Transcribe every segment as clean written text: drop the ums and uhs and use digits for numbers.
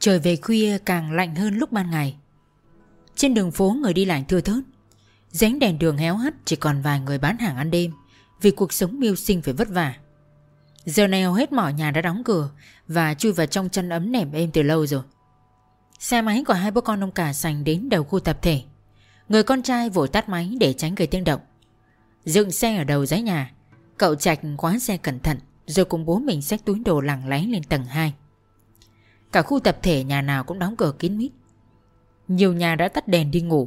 Trời về khuya càng lạnh hơn lúc ban ngày. Trên đường phố người đi lại thưa thớt. Dưới ánh đèn đường héo hắt chỉ còn vài người bán hàng ăn đêm, vì cuộc sống mưu sinh phải vất vả. Giờ này hầu hết mọi nhà đã đóng cửa và chui vào trong chăn ấm nệm êm từ lâu rồi. Xe máy của hai bố con ông cả sành đến đầu khu tập thể. Người con trai vội tắt máy để tránh gây tiếng động. Dựng xe ở đầu dãy nhà, cậu Trạch khóa xe cẩn thận rồi cùng bố mình xách túi đồ lặng lẽ lên tầng 2. Cả khu tập thể nhà nào cũng đóng cửa kín mít. Nhiều nhà đã tắt đèn đi ngủ.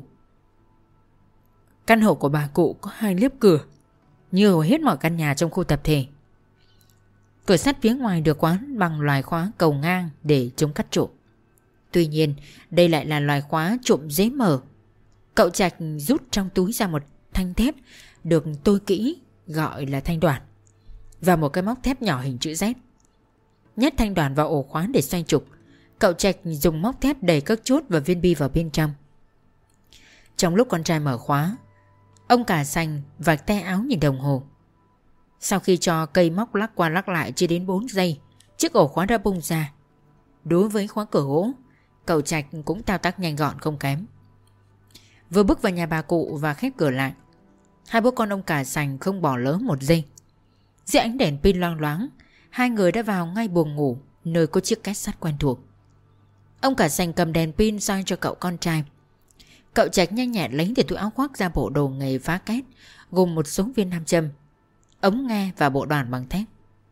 Căn hộ của bà cụ có 2 lớp cửa, như hầu hết mọi căn nhà trong khu tập thể. Cửa sắt phía ngoài được quán bằng loài khóa cầu ngang để chống cắt trộm. Tuy nhiên, đây lại là loài khóa trộm dễ mở. Cậu Trạch rút trong túi ra một thanh thép được tôi kỹ gọi là thanh đoàn và một cái móc thép nhỏ hình chữ Z. Nhét thanh đoàn vào ổ khóa để xoay trục. Cậu Trạch dùng móc thép đầy các chốt và viên bi vào bên trong. Trong lúc con trai mở khóa, ông cả sành vạch tay áo nhìn đồng hồ. Sau khi cho cây móc lắc qua lắc lại chưa đến 4 giây, chiếc ổ khóa đã bung ra. Đối với khóa cửa gỗ, cậu Trạch cũng thao tác nhanh gọn không kém. Vừa bước vào nhà bà cụ và khép cửa lại, hai bố con ông cả sành không bỏ lỡ một giây. Dưới ánh đèn pin loang loáng, hai người đã vào ngay buồng ngủ, nơi có chiếc két sắt quen thuộc. Ông cả sành cầm đèn pin soi cho cậu con trai. Cậu Trạch nhanh nhẹn lấy từ túi áo khoác ra bộ đồ nghề phá két, gồm một số viên nam châm, ống nghe và bộ đoàn bằng thép.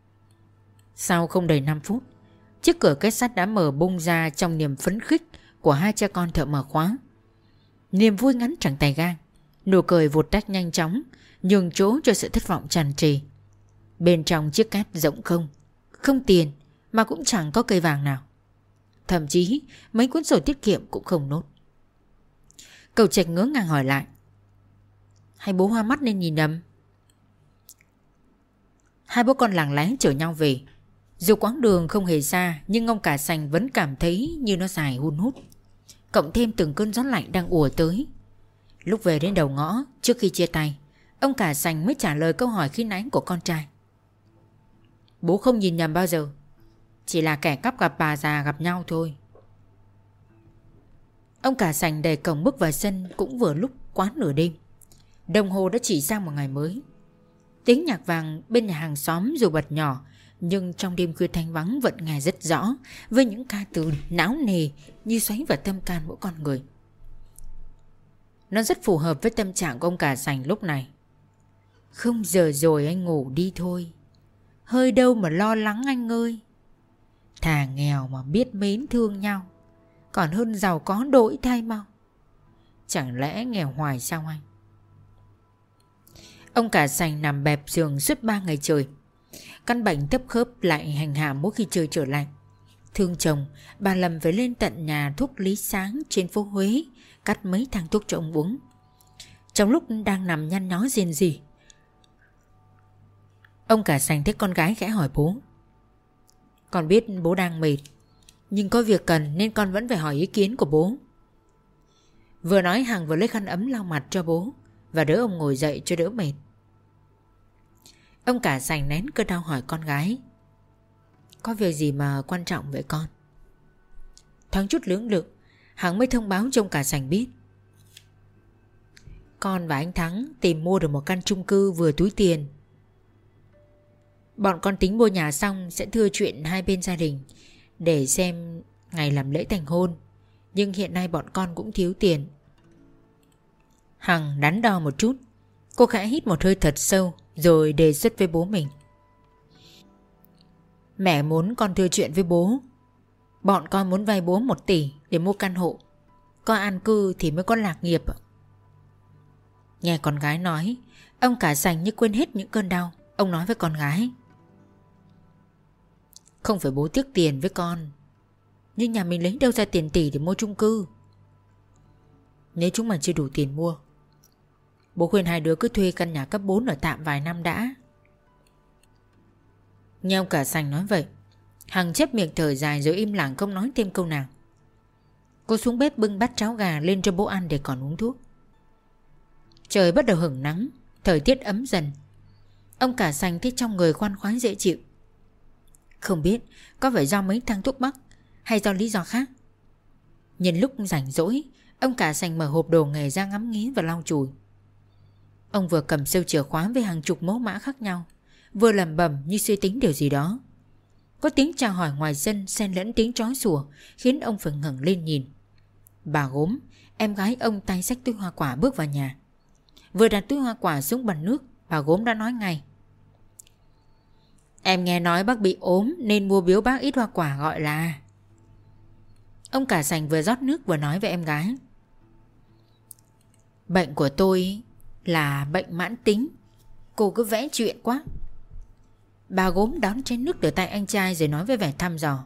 Sau không đầy 5 phút, chiếc cửa két sắt đã mở bung ra trong niềm phấn khích của hai cha con thợ mở khóa. Niềm vui ngắn chẳng tay gang, nụ cười vụt tắt nhanh chóng, nhường chỗ cho sự thất vọng tràn trề. Bên trong chiếc két rỗng không, không tiền mà cũng chẳng có cây vàng nào. Thậm chí mấy cuốn sổ tiết kiệm cũng không nốt. Cậu Trạch ngỡ ngàng hỏi lại: "Hay bố hoa mắt nên nhìn nhầm?" Hai bố con lặng lẽ chở nhau về. Dù quãng đường không hề xa, nhưng ông cả sành vẫn cảm thấy như nó dài hun hút, cộng thêm từng cơn gió lạnh đang ùa tới. Lúc về đến đầu ngõ, trước khi chia tay, ông cả sành mới trả lời câu hỏi khi nãy của con trai: "Bố không nhìn nhầm bao giờ. Chỉ là kẻ cắp gặp bà già gặp nhau thôi." Ông cả sành đẩy cổng bước vào sân cũng vừa lúc quá nửa đêm. Đồng hồ đã chỉ sang một ngày mới. Tiếng nhạc vàng bên nhà hàng xóm dù bật nhỏ, nhưng trong đêm khuya thanh vắng vẫn nghe rất rõ, với những ca từ não nề như xoáy vào tâm can mỗi con người. Nó rất phù hợp với tâm trạng của ông cả sành lúc này. "Không giờ rồi anh ngủ đi thôi. Hơi đâu mà lo lắng anh ơi. Thà nghèo mà biết mến thương nhau, còn hơn giàu có đổi thay mau. Chẳng lẽ nghèo hoài sao anh?" Ông cả sành nằm bẹp giường suốt 3 ngày trời. Căn bệnh thấp khớp lại hành hạ mỗi khi trời trở lạnh. Thương chồng, bà Lâm phải lên tận nhà thuốc Lý Sáng trên phố Huế cắt mấy thang thuốc cho ông uống. Trong lúc đang nằm nhăn nhó rên rỉ, ông cả sành thấy con gái khẽ hỏi bố: "Con biết bố đang mệt, nhưng có việc cần nên con vẫn phải hỏi ý kiến của bố." Vừa nói Hằng vừa lấy khăn ấm lau mặt cho bố và đỡ ông ngồi dậy cho đỡ mệt. Ông cả sành nén cơn đau hỏi con gái: "Có việc gì mà quan trọng vậy con?" Thoáng chút lưỡng lự, Hằng mới thông báo cho ông cả sành biết: "Con và anh Thắng tìm mua được một căn chung cư vừa túi tiền. Bọn con tính mua nhà xong sẽ thưa chuyện hai bên gia đình để xem ngày làm lễ thành hôn. Nhưng hiện nay bọn con cũng thiếu tiền." Hằng đắn đo một chút. Cô khẽ hít một hơi thật sâu rồi đề xuất với bố mình: "Mẹ muốn con thưa chuyện với bố. Bọn con muốn vay bố 1 tỷ để mua căn hộ. Có an cư thì mới có lạc nghiệp." Nghe con gái nói, ông cả sành như quên hết những cơn đau. Ông nói với con gái: "Không phải bố tiếc tiền với con, nhưng nhà mình lấy đâu ra tiền tỷ để mua chung cư? Nếu chúng mà chưa đủ tiền mua, bố khuyên hai đứa cứ thuê căn nhà cấp 4 ở tạm vài năm đã." Nghe ông cả sành nói vậy, Hằng chép miệng thở dài rồi im lặng không nói thêm câu nào. Cô xuống bếp bưng bát cháo gà lên cho bố ăn để còn uống thuốc. Trời bắt đầu hửng nắng, thời tiết ấm dần. Ông cả sành thấy trong người khoan khoái dễ chịu. Không biết có phải do mấy thang thuốc bắc hay do lý do khác? Nhân lúc rảnh rỗi, ông cả sành mở hộp đồ nghề ra ngắm nghía và lau chùi. Ông vừa cầm sâu chìa khóa với hàng chục mẫu mã khác nhau, vừa lẩm bẩm như suy tính điều gì đó. Có tiếng chào hỏi ngoài sân xen lẫn tiếng chó sủa khiến ông phải ngẩng lên nhìn. Bà Gốm, em gái ông, tay xách túi hoa quả bước vào nhà. Vừa đặt túi hoa quả xuống bàn nước, bà Gốm đã nói ngay: Em nghe nói bác bị ốm nên mua biếu bác ít hoa quả gọi là. Ông cả sành vừa rót nước vừa nói với em gái: Bệnh của tôi là bệnh mãn tính. Cô cứ vẽ chuyện quá. Bà Gốm đón chén nước từ tay anh trai rồi nói với vẻ thăm dò: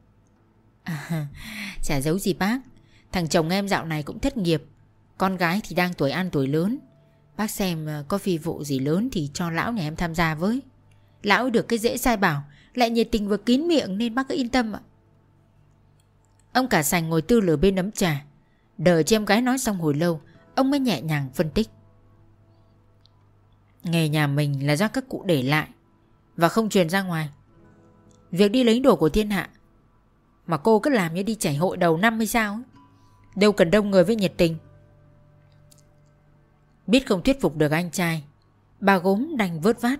Chả giấu gì bác, thằng chồng em dạo này cũng thất nghiệp, con gái thì đang tuổi ăn tuổi lớn. Bác xem có phi vụ gì lớn thì cho lão nhà em tham gia với. Lão được cái dễ sai bảo, lại nhiệt tình và kín miệng nên bác cứ yên tâm ạ. Ông cả sành ngồi tư lửa bên ấm trà, đợi cho em gái nói xong hồi lâu, ông mới nhẹ nhàng phân tích: Nghề nhà mình là do các cụ để lại và không truyền ra ngoài. Việc đi lấy đồ của thiên hạ mà cô cứ làm như đi chảy hội đầu năm hay sao ấy. Đâu cần đông người với nhiệt tình. Biết không thuyết phục được anh trai, bà Gốm đành vớt vát: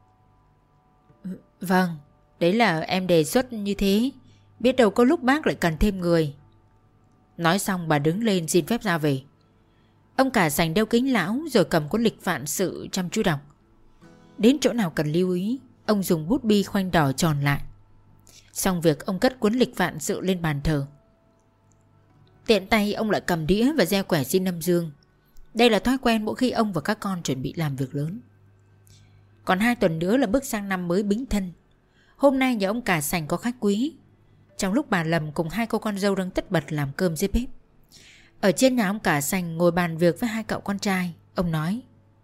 Vâng, đấy là em đề xuất như thế. Biết đâu có lúc bác lại cần thêm người. Nói xong bà đứng lên xin phép ra về. Ông cả sành đeo kính lão rồi cầm cuốn lịch vạn sự chăm chú đọc. Đến chỗ nào cần lưu ý, ông dùng bút bi khoanh đỏ tròn lại. Xong việc, ông cất cuốn lịch vạn sự lên bàn thờ. Tiện tay ông lại cầm đĩa và gieo quẻ xin âm dương. Đây là thói quen mỗi khi ông và các con chuẩn bị làm việc lớn. Còn 2 tuần nữa là bước sang năm mới Bính Thân. Hôm nay nhà ông cả sành có khách quý. Trong lúc bà Lầm cùng 2 cô con dâu đang tất bật làm cơm dưới bếp, ở trên nhà ông cả sành ngồi bàn việc với 2 cậu con trai. Ông nói: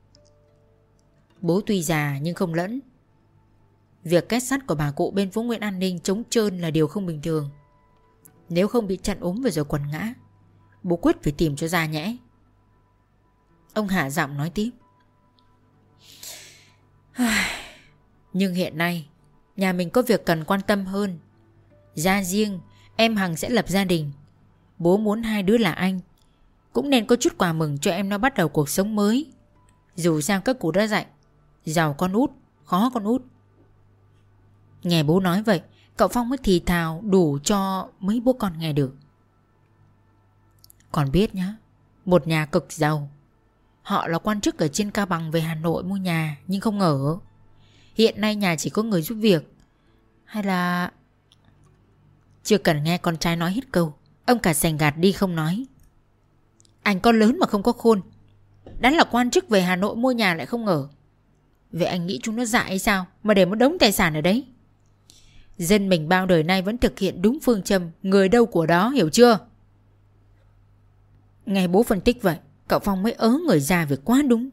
Bố tuy già nhưng không lẫn. Việc két sắt của bà cụ bên phố Nguyễn An Ninh trống trơn là điều không bình thường. Nếu không bị chặn ốm và rồi quần ngã, bố quyết phải tìm cho ra nhẽ. Ông hạ giọng nói tiếp: Nhưng hiện nay nhà mình có việc cần quan tâm hơn. Ra riêng em Hằng sẽ lập gia đình. Bố muốn 2 đứa là anh cũng nên có chút quà mừng cho em nó bắt đầu cuộc sống mới. Dù sao các cụ đã dạy: giàu con út, khó con út. Nghe bố nói vậy, cậu Phong mới thì thào đủ cho mấy bố con nghe được. Còn biết nhá, một nhà cực giàu. Họ là quan chức ở trên Cao Bằng về Hà Nội mua nhà, nhưng không ngờ hiện nay nhà chỉ có người giúp việc. Hay là... Chưa cần nghe con trai nói hết câu, ông cả sành gạt đi không nói: Anh con lớn mà không có khôn. Đã là quan chức về Hà Nội mua nhà lại không ngờ. Vậy anh nghĩ chúng nó dại hay sao mà để một đống tài sản ở đấy? Dân mình bao đời nay vẫn thực hiện đúng phương châm người đâu của đó, hiểu chưa? Nghe bố phân tích vậy, cậu Phong mới ớ người ra việc quá đúng.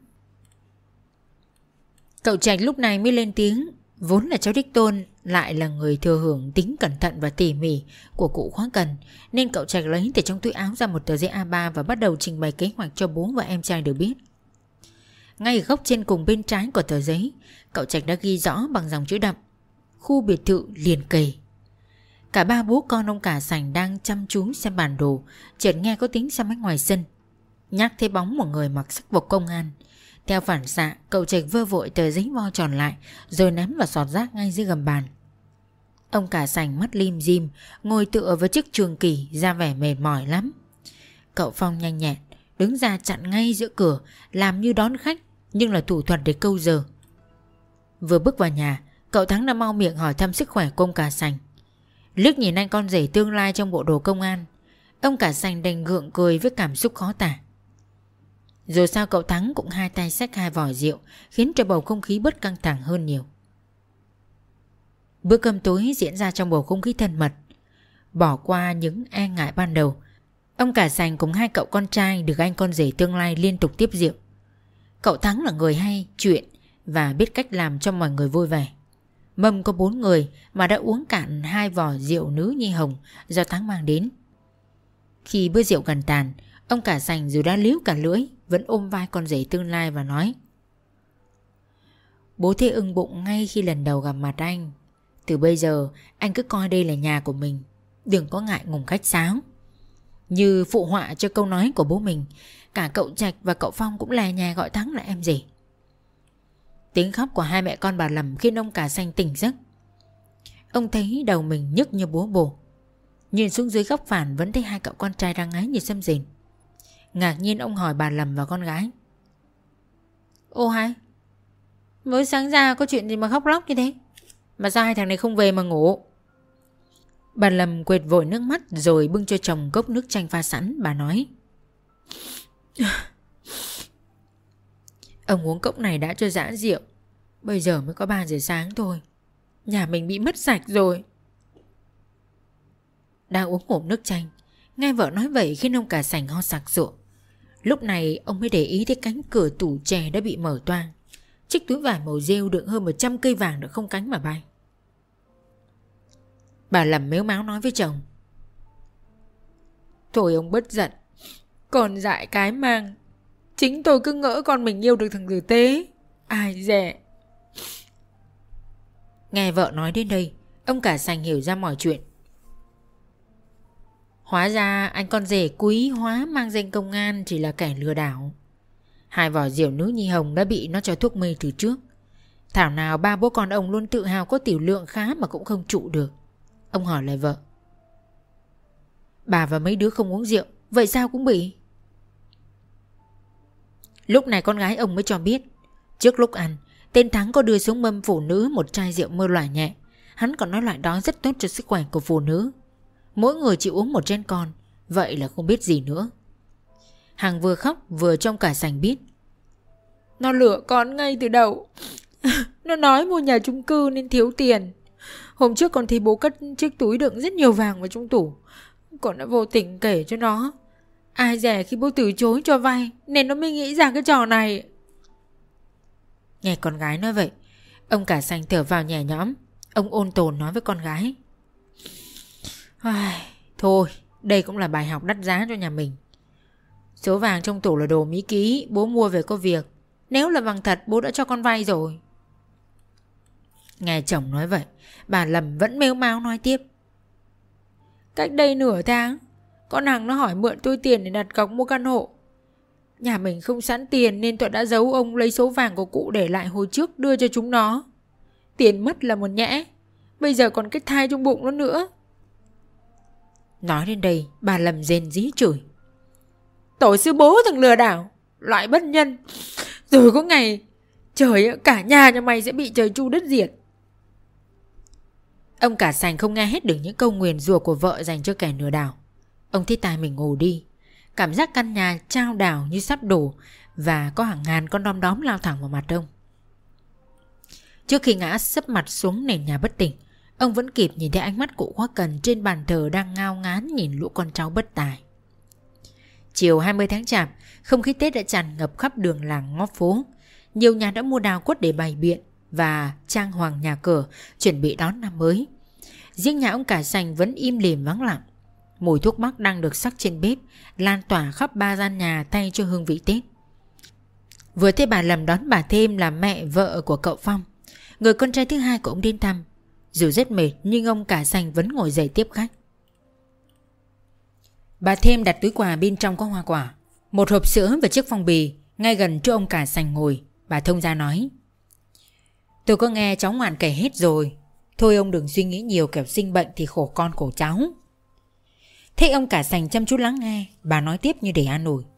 Cậu Trạch lúc này mới lên tiếng. Vốn là cháu đích tôn, lại là người thừa hưởng tính cẩn thận và tỉ mỉ của cụ Khóa Cần, nên cậu Trạch lấy từ trong túi áo ra một tờ giấy A3 và bắt đầu trình bày kế hoạch cho bố và em trai được biết. Ngay ở góc trên cùng bên trái của tờ giấy, cậu Trạch đã ghi rõ bằng dòng chữ đậm: khu biệt thự liền kề. Cả 3 bố con ông cả sành đang chăm chú xem bản đồ, chợt nghe có tiếng xe máy ngoài sân. Nhắc thấy bóng một người mặc sắc phục công an. Theo phản xạ, cậu Trạch vơ vội tờ giấy vo tròn lại rồi ném vào sọt rác ngay dưới gầm bàn. Ông cả sành mắt lim dim, ngồi tựa vào chiếc trường kỷ, ra vẻ mệt mỏi lắm. Cậu Phong nhanh nhẹn đứng ra chặn ngay giữa cửa, làm như đón khách nhưng là thủ thuật để câu giờ. Vừa bước vào nhà, cậu Thắng đã mau miệng hỏi thăm sức khỏe của ông cả sành. Liếc nhìn anh con rể tương lai trong bộ đồ công an, ông cả sành đành gượng cười với cảm xúc khó tả. Rồi sao cậu Thắng cũng hai tay xách 2 vỏ rượu, khiến cho bầu không khí bớt căng thẳng hơn nhiều. Bữa cơm tối diễn ra trong bầu không khí thân mật. Bỏ qua những e ngại ban đầu, ông cả sành cùng 2 cậu con trai được anh con rể tương lai liên tục tiếp rượu. Cậu Thắng là người hay chuyện và biết cách làm cho mọi người vui vẻ. Mâm có 4 người mà đã uống cạn 2 vỏ rượu nữ nhi hồng do Thắng mang đến. Khi bữa rượu gần tàn, ông cả sành dù đã líu cả lưỡi vẫn ôm vai con rể tương lai và nói: Bố thấy ưng bụng ngay khi lần đầu gặp mặt anh. Từ bây giờ anh cứ coi đây là nhà của mình. đừng có ngại ngùng khách sáo. Như phụ họa cho câu nói của bố mình, cả cậu Trạch và cậu Phong cũng lè nhè gọi Thắng là em rể. Tiếng khóc của hai mẹ con bà Lầm khiến ông Cả Xanh tỉnh giấc. Ông thấy đầu mình nhức như búa bổ. Nhìn xuống dưới góc phản vẫn thấy hai cậu con trai đang ngáy như sâm rền. Ngạc nhiên ông hỏi bà Lầm và con gái: Ô hai, mới sáng ra có chuyện gì mà khóc lóc như thế? Mà sao hai thằng này không về mà ngủ? Bà Lầm quệt vội nước mắt rồi bưng cho chồng cốc nước chanh pha sẵn. Bà nói: Ông uống cốc này đã cho giã rượu. Bây giờ mới có 3 giờ sáng thôi. Nhà mình bị mất sạch rồi. Đang uống ngụm nước chanh, nghe vợ nói vậy khiến ông Cả Sành ho sặc sụa. Lúc này ông mới để ý thấy cánh cửa tủ chè đã bị mở toang. Chiếc túi vải màu rêu đựng hơn 100 cây vàng đã không cánh mà bay. Bà Lầm mếu máo nói với chồng: Thôi ông bớt giận, còn dại cái mang. Chính tôi cứ ngỡ con mình yêu được thằng tử tế, ai dè. Nghe vợ nói đến đây, ông Cả Sành hiểu ra mọi chuyện. Hóa ra anh con rể quý hóa mang danh công an chỉ là kẻ lừa đảo. 2 vỏ rượu nữ nhi hồng đã bị nó cho thuốc mê từ trước. Thảo nào ba bố con ông luôn tự hào có tiểu lượng khá mà cũng không trụ được. Ông hỏi lại vợ: Bà và mấy đứa không uống rượu, vậy sao cũng bị? Lúc này con gái ông mới cho biết, trước lúc ăn, tên Thắng có đưa xuống mâm phụ nữ một chai rượu mơ loại nhẹ. Hắn còn nói loại đó rất tốt cho sức khỏe của phụ nữ. Mỗi người chỉ uống 1 chén con, vậy là không biết gì nữa. Hằng vừa khóc vừa trông Cả Sành biết. Nó lừa con ngay từ đầu. Nó nói mua nhà chung cư nên thiếu tiền. Hôm trước còn thấy bố cất chiếc túi đựng rất nhiều vàng vào trong tủ. Con đã vô tình kể cho nó. Ai dè khi bố từ chối cho vay nên nó mới nghĩ ra cái trò này. Nghe con gái nói vậy, ông Cả Sành thở vào nhẹ nhõm. Ông ôn tồn nói với con gái: Thôi, đây cũng là bài học đắt giá cho nhà mình. Số vàng trong tủ là đồ mỹ ký, bố mua về có việc. Nếu là vàng thật bố đã cho con vay rồi. Nghe chồng nói vậy, bà Lầm vẫn mếu máo nói tiếp: Cách đây nửa tháng, con Hằng nó hỏi mượn tôi tiền để đặt cọc mua căn hộ. Nhà mình không sẵn tiền nên tôi đã giấu ông lấy số vàng của cụ để lại hồi trước đưa cho chúng nó. Tiền mất là một nhẽ, bây giờ còn cái thai trong bụng nó nữa. Nói đến đây, bà Lầm rên rỉ chửi: Tổ sư bố thằng lừa đảo, loại bất nhân. Rồi có ngày trời, cả nhà mày sẽ bị trời tru đất diệt. Ông Cả Sành không nghe hết được những câu nguyền rủa của vợ dành cho kẻ lừa đảo. Ông thấy tai mình ngủ đi. Cảm giác căn nhà chao đảo như sắp đổ và có hàng ngàn con đom đóm lao thẳng vào mặt ông. Trước khi ngã sấp mặt xuống nền nhà bất tỉnh, ông vẫn kịp nhìn thấy ánh mắt cụ Khoa Cần trên bàn thờ đang ngao ngán nhìn lũ con cháu bất tài. Chiều 20 tháng Chạp, không khí Tết đã tràn ngập khắp đường làng ngõ phố. Nhiều nhà đã mua đào quất để bày biện và trang hoàng nhà cửa, chuẩn bị đón năm mới. Riêng nhà ông Cả Sành vẫn im lìm vắng lặng. Mùi thuốc bắc đang được sắc trên bếp, lan tỏa khắp 3 gian nhà thay cho hương vị Tết. Vừa thấy bà Lầm đón bà Thêm là mẹ vợ của cậu Phong, người con trai thứ hai của ông đến thăm. Dù rất mệt nhưng ông Cả Sành vẫn ngồi dậy tiếp khách. Bà Thêm đặt túi quà bên trong có hoa quả, một hộp sữa và chiếc phong bì ngay gần chỗ ông Cả Sành ngồi. Bà thông ra nói: Tôi có nghe cháu ngoạn kể hết rồi. Thôi ông đừng suy nghĩ nhiều, kẻo sinh bệnh thì khổ con khổ cháu. Thế ông Cả Sành chăm chú lắng nghe, bà nói tiếp như để an ủi: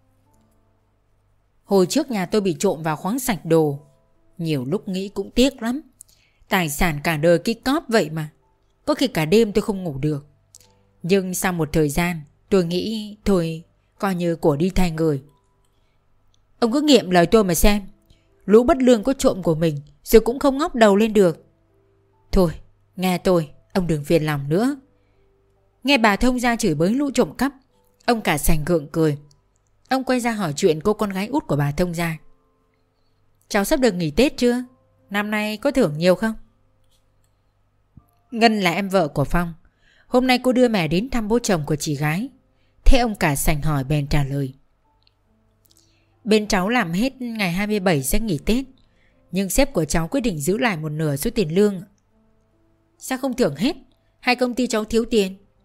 Hồi trước nhà tôi bị trộm vào khoáng sạch đồ. Nhiều lúc nghĩ cũng tiếc lắm. Tài sản cả đời cái cóp vậy mà. Có khi cả đêm tôi không ngủ được. Nhưng sau một thời gian tôi nghĩ thôi, coi như của đi thay người. Ông cứ nghiệm lời tôi mà xem. Lũ bất lương có trộm của mình rồi cũng không ngóc đầu lên được. Thôi nghe tôi, ông đừng phiền lòng nữa. Nghe bà thông ra chửi bới lũ trộm cắp, ông Cả Sành gượng cười. Ông quay ra hỏi chuyện cô con gái út của bà thông ra: Cháu sắp được nghỉ Tết chưa? Năm nay có thưởng nhiều không? Ngân là em vợ của Phong. Hôm nay cô đưa mẹ đến thăm bố chồng của chị gái. Thế ông Cả Sành hỏi bèn trả lời: Bên cháu làm hết ngày 27 sẽ nghỉ Tết, nhưng sếp của cháu quyết định giữ lại một nửa số tiền lương. Sao không thưởng hết? Hay công ty cháu thiếu tiền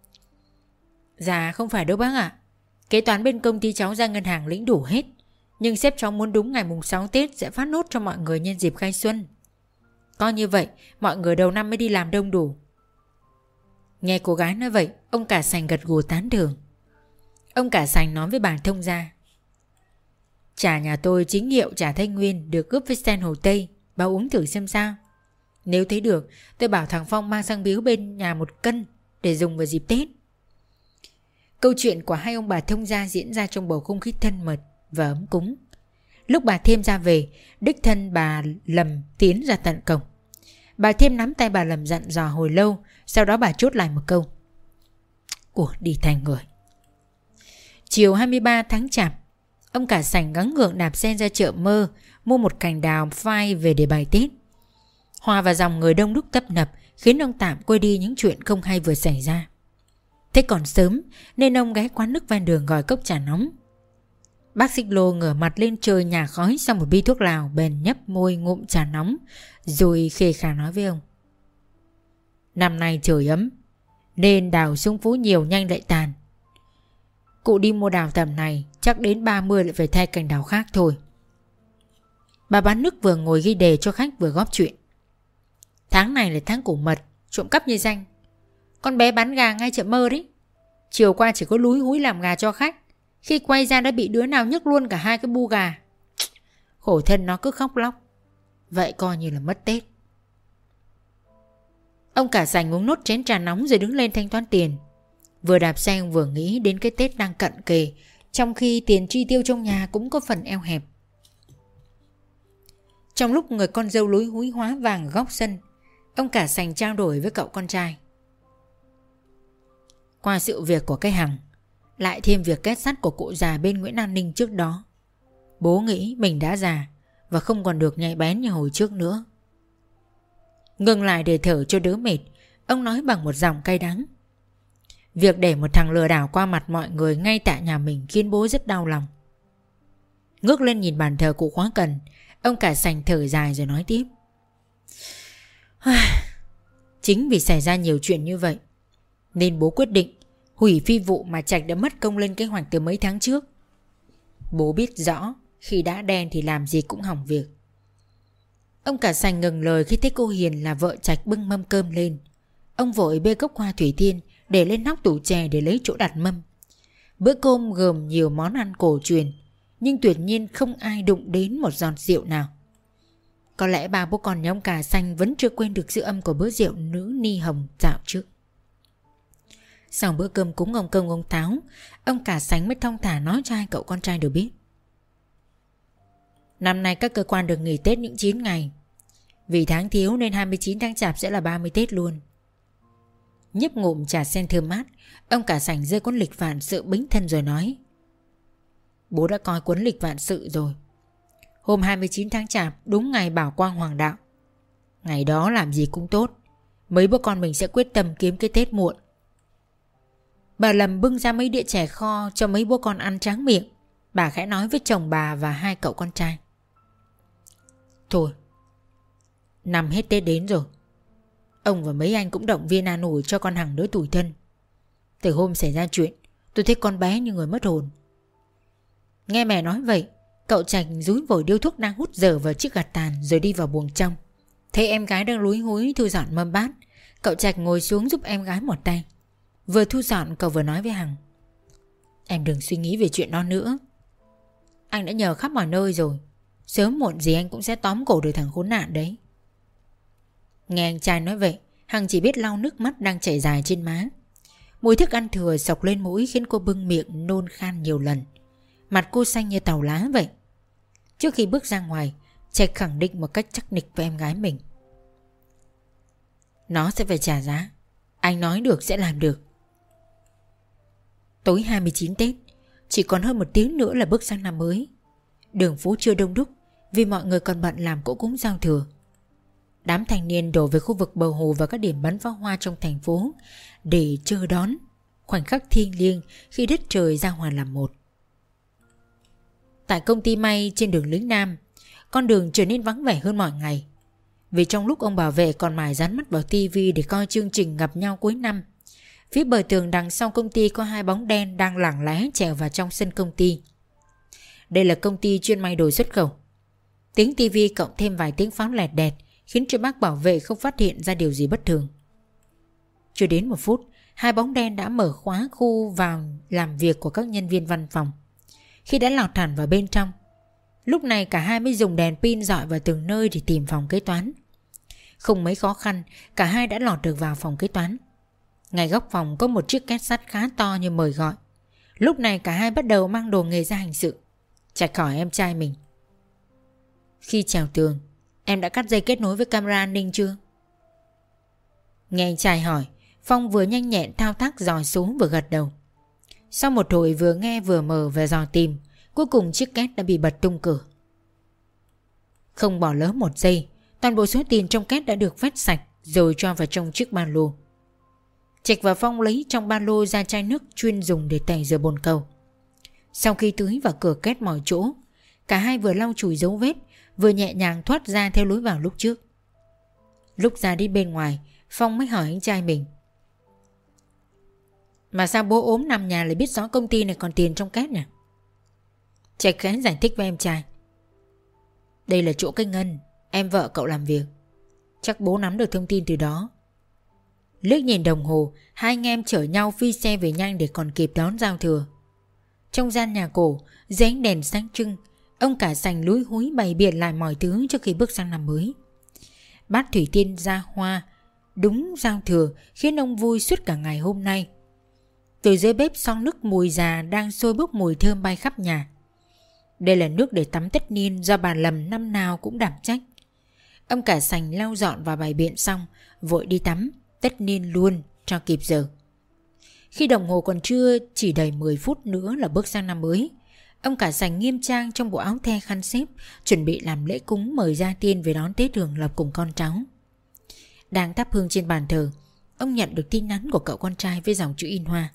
Dạ không phải đâu bác ạ. Kế toán bên công ty cháu ra ngân hàng lĩnh đủ hết. Nhưng sếp cháu muốn đúng ngày mùng 6 Tết sẽ phát nốt cho mọi người nhân dịp khai xuân. Coi như vậy mọi người đầu năm mới đi làm đông đủ. Nghe cô gái nói vậy, ông cả sành gật gù tán thưởng. Ông cả sành nói với bà thông gia: Trà nhà tôi chính hiệu trà Thanh Nguyên được ướp với sen Hồ Tây, bà uống thử xem sao. Nếu thấy được, tôi bảo thằng Phong mang sang biếu bên nhà 1 cân để dùng vào dịp Tết. Câu chuyện của hai ông bà thông gia diễn ra trong bầu không khí thân mật và ấm cúng. Lúc bà Thiêm ra về, đích thân bà Lầm tiến ra tận cổng. Bà Thiêm nắm tay bà Lầm dặn dò hồi lâu, sau đó bà chốt lại một câu: Ủa đi thành người. Chiều 23 tháng Chạp, ông cả sành gắng gượng đạp xe ra chợ Mơ, mua một cành đào phai về để bày Tết. Hòa vào dòng người đông đúc tấp nập khiến ông tạm quên đi những chuyện không hay vừa xảy ra. Thế còn sớm nên ông ghé quán nước ven đường gọi cốc trà nóng. Bác Xích Lô ngửa mặt lên trời nhả khói sau một bi thuốc lào, bèn nhấp môi ngụm trà nóng rồi khề khà nói với ông: Năm nay trời ấm nên đào sung phú nhiều nhanh lại tàn. Cụ đi mua đào tầm này chắc đến 30 lại phải thay cành đào khác thôi. Bà bán nước vừa ngồi ghi đề cho khách vừa góp chuyện: Tháng này là tháng củ mật, trộm cắp như danh. Con bé bán gà ngay chợ Mơ đấy, chiều qua chỉ có lúi húi làm gà cho khách, khi quay ra đã bị đứa nào nhấc luôn cả 2 cái bu gà. Khổ thân nó cứ khóc lóc. Vậy coi như là mất Tết. Ông cả sành uống nốt chén trà nóng rồi đứng lên thanh toán tiền. Vừa đạp xe ông vừa nghĩ đến cái Tết đang cận kề, trong khi tiền chi tiêu trong nhà cũng có phần eo hẹp. Trong lúc người con dâu lúi húi hóa vàng góc sân, ông cả sành trao đổi với cậu con trai: Qua sự việc của cái Hằng, lại thêm việc kết sắt của cụ già bên Nguyễn An Ninh trước đó, bố nghĩ mình đã già và không còn được nhạy bén như hồi trước nữa. Ngừng lại để thở cho đỡ mệt, ông nói bằng một giọng cay đắng: Việc để một thằng lừa đảo qua mặt mọi người ngay tại nhà mình khiến bố rất đau lòng. Ngước lên nhìn bàn thờ cụ khóa cần, ông cả sành thở dài rồi nói tiếp: Chính vì xảy ra nhiều chuyện như vậy nên bố quyết định hủy phi vụ mà Trạch đã mất công lên kế hoạch từ mấy tháng trước. Bố biết rõ khi đã đen thì làm gì cũng hỏng việc. Ông cả sành ngừng lời khi thấy cô Hiền là vợ Trạch bưng mâm cơm lên. Ông vội bê cốc hoa thủy tiên để lên nóc tủ chè để lấy chỗ đặt mâm. Bữa cơm gồm nhiều món ăn cổ truyền, nhưng tuyệt nhiên không ai đụng đến một giọt rượu nào. Có lẽ ba bố con nhà ông cả sành vẫn chưa quên được dư âm của bữa rượu nữ ni hồng dạo trước. Sau bữa cơm cúng ông Công ông Táo, ông cả sành mới thong thả nói cho hai cậu con trai đều biết: Năm nay các cơ quan được nghỉ Tết những 9 ngày. Vì tháng thiếu nên 29 tháng Chạp sẽ là 30 Tết luôn. Nhấp ngụm trà sen thơm mát, ông cả sành rơi cuốn lịch vạn sự bính thân rồi nói: Bố đã coi cuốn lịch vạn sự rồi. Hôm 29 tháng Chạp đúng ngày bảo quang hoàng đạo. Ngày đó làm gì cũng tốt, mấy bố con mình sẽ quyết tâm kiếm cái Tết muộn. Bà Lầm bưng ra mấy đĩa chè kho cho mấy bố con ăn tráng miệng. Bà khẽ nói với chồng bà và hai cậu con trai: Thôi, năm hết Tết đến rồi. Ông và mấy anh cũng động viên an ủi cho con Hằng đỡ tủi thân. Từ hôm xảy ra chuyện, tôi thấy con bé như người mất hồn. Nghe mẹ nói vậy, cậu Trạch dúi vội điếu thuốc đang hút dở vào chiếc gạt tàn rồi đi vào buồng trong. Thấy em gái đang lúi húi thu dọn mâm bát, cậu Trạch ngồi xuống giúp em gái một tay. Vừa thu dọn cậu vừa nói với Hằng: Em đừng suy nghĩ về chuyện đó nữa. Anh đã nhờ khắp mọi nơi rồi, sớm muộn gì anh cũng sẽ tóm cổ được thằng khốn nạn đấy. Nghe anh trai nói vậy, Hằng chỉ biết lau nước mắt đang chảy dài trên má. Mùi thức ăn thừa sộc lên mũi khiến cô bưng miệng nôn khan nhiều lần. Mặt cô xanh như tàu lá vậy. Trước khi bước ra ngoài, Trạch khẳng định một cách chắc nịch với em gái mình: Nó sẽ phải trả giá. Anh nói được sẽ làm được. Tối 29 Tết, chỉ còn hơn 1 tiếng nữa là bước sang năm mới. Đường phố chưa đông đúc vì mọi người còn bận làm cỗ cúng giao thừa. Đám thanh niên đổ về khu vực bờ hồ và các điểm bắn pháo hoa trong thành phố để chờ đón khoảnh khắc thiêng liêng khi đất trời giao hòa làm một. Tại công ty may trên đường Lĩnh Nam, con đường trở nên vắng vẻ hơn mọi ngày. Vì trong lúc ông bảo vệ còn mải dán mắt vào tivi để coi chương trình gặp nhau cuối năm, Phía bờ tường đằng sau công ty có hai bóng đen đang lẳng lẽ trèo vào trong sân công ty. Đây là công ty chuyên may đồ xuất khẩu. Tiếng tivi cộng thêm vài tiếng pháo lẹt đẹt khiến cho bác bảo vệ không phát hiện ra điều gì bất thường. Chưa đến 1 phút, hai bóng đen đã mở khóa khu vào làm việc của các nhân viên văn phòng. Khi đã lọt hẳn vào bên trong, lúc này cả hai mới dùng đèn pin dọi vào từng nơi để tìm phòng kế toán. Không mấy khó khăn, cả hai đã lọt được vào phòng kế toán. Ngay góc phòng có một chiếc két sắt khá to như mời gọi. Lúc này cả hai bắt đầu mang đồ nghề ra hành sự. Trạch hỏi em trai mình: khi trèo tường, em đã cắt dây kết nối với camera an ninh chưa? Nghe anh trai hỏi, Phong vừa nhanh nhẹn thao tác dòi xuống vừa gật đầu. Sau một hồi vừa nghe vừa mở và dò tìm, cuối cùng chiếc két đã bị bật tung cửa. Không bỏ lỡ một giây, toàn bộ số tiền trong két đã được vét sạch rồi cho vào trong chiếc ba lô. Trạch và Phong lấy trong ba lô ra chai nước chuyên dùng để tẩy rửa bồn cầu. Sau khi tưới vào cửa két mọi chỗ, cả hai vừa lau chùi dấu vết, vừa nhẹ nhàng thoát ra theo lối vào lúc trước. Lúc ra đến bên ngoài, Phong mới hỏi anh trai mình: mà sao bố ốm nằm nhà lại biết rõ công ty này còn tiền trong két nhỉ? Trạch khẽ giải thích với em trai: đây là chỗ cái ngân em vợ cậu làm việc, chắc bố nắm được thông tin từ đó. Liếc nhìn đồng hồ, hai anh em chở nhau phi xe về nhanh để còn kịp đón giao thừa. Trong gian nhà cổ, dưới ánh đèn sáng trưng, ông cả sành lúi húi bày biện lại mọi thứ trước khi bước sang năm mới. Bát thủy tiên ra hoa đúng giao thừa khiến ông vui suốt cả ngày hôm nay. Từ dưới bếp son nước mùi già đang sôi bốc mùi thơm bay khắp nhà. Đây là nước để tắm tất niên do bà Lầm năm nào cũng đảm trách. Ông cả sành lau dọn và bày biện xong, vội đi tắm tất niên luôn cho kịp giờ. Khi đồng hồ còn chưa chỉ đầy 10 phút nữa là bước sang năm mới, ông cả sành nghiêm trang trong bộ áo the khăn xếp, chuẩn bị làm lễ cúng mời gia tiên về đón Tết Hưởng Lộc cùng con cháu. Đang thắp hương trên bàn thờ, ông nhận được tin nhắn của cậu con trai với dòng chữ in hoa: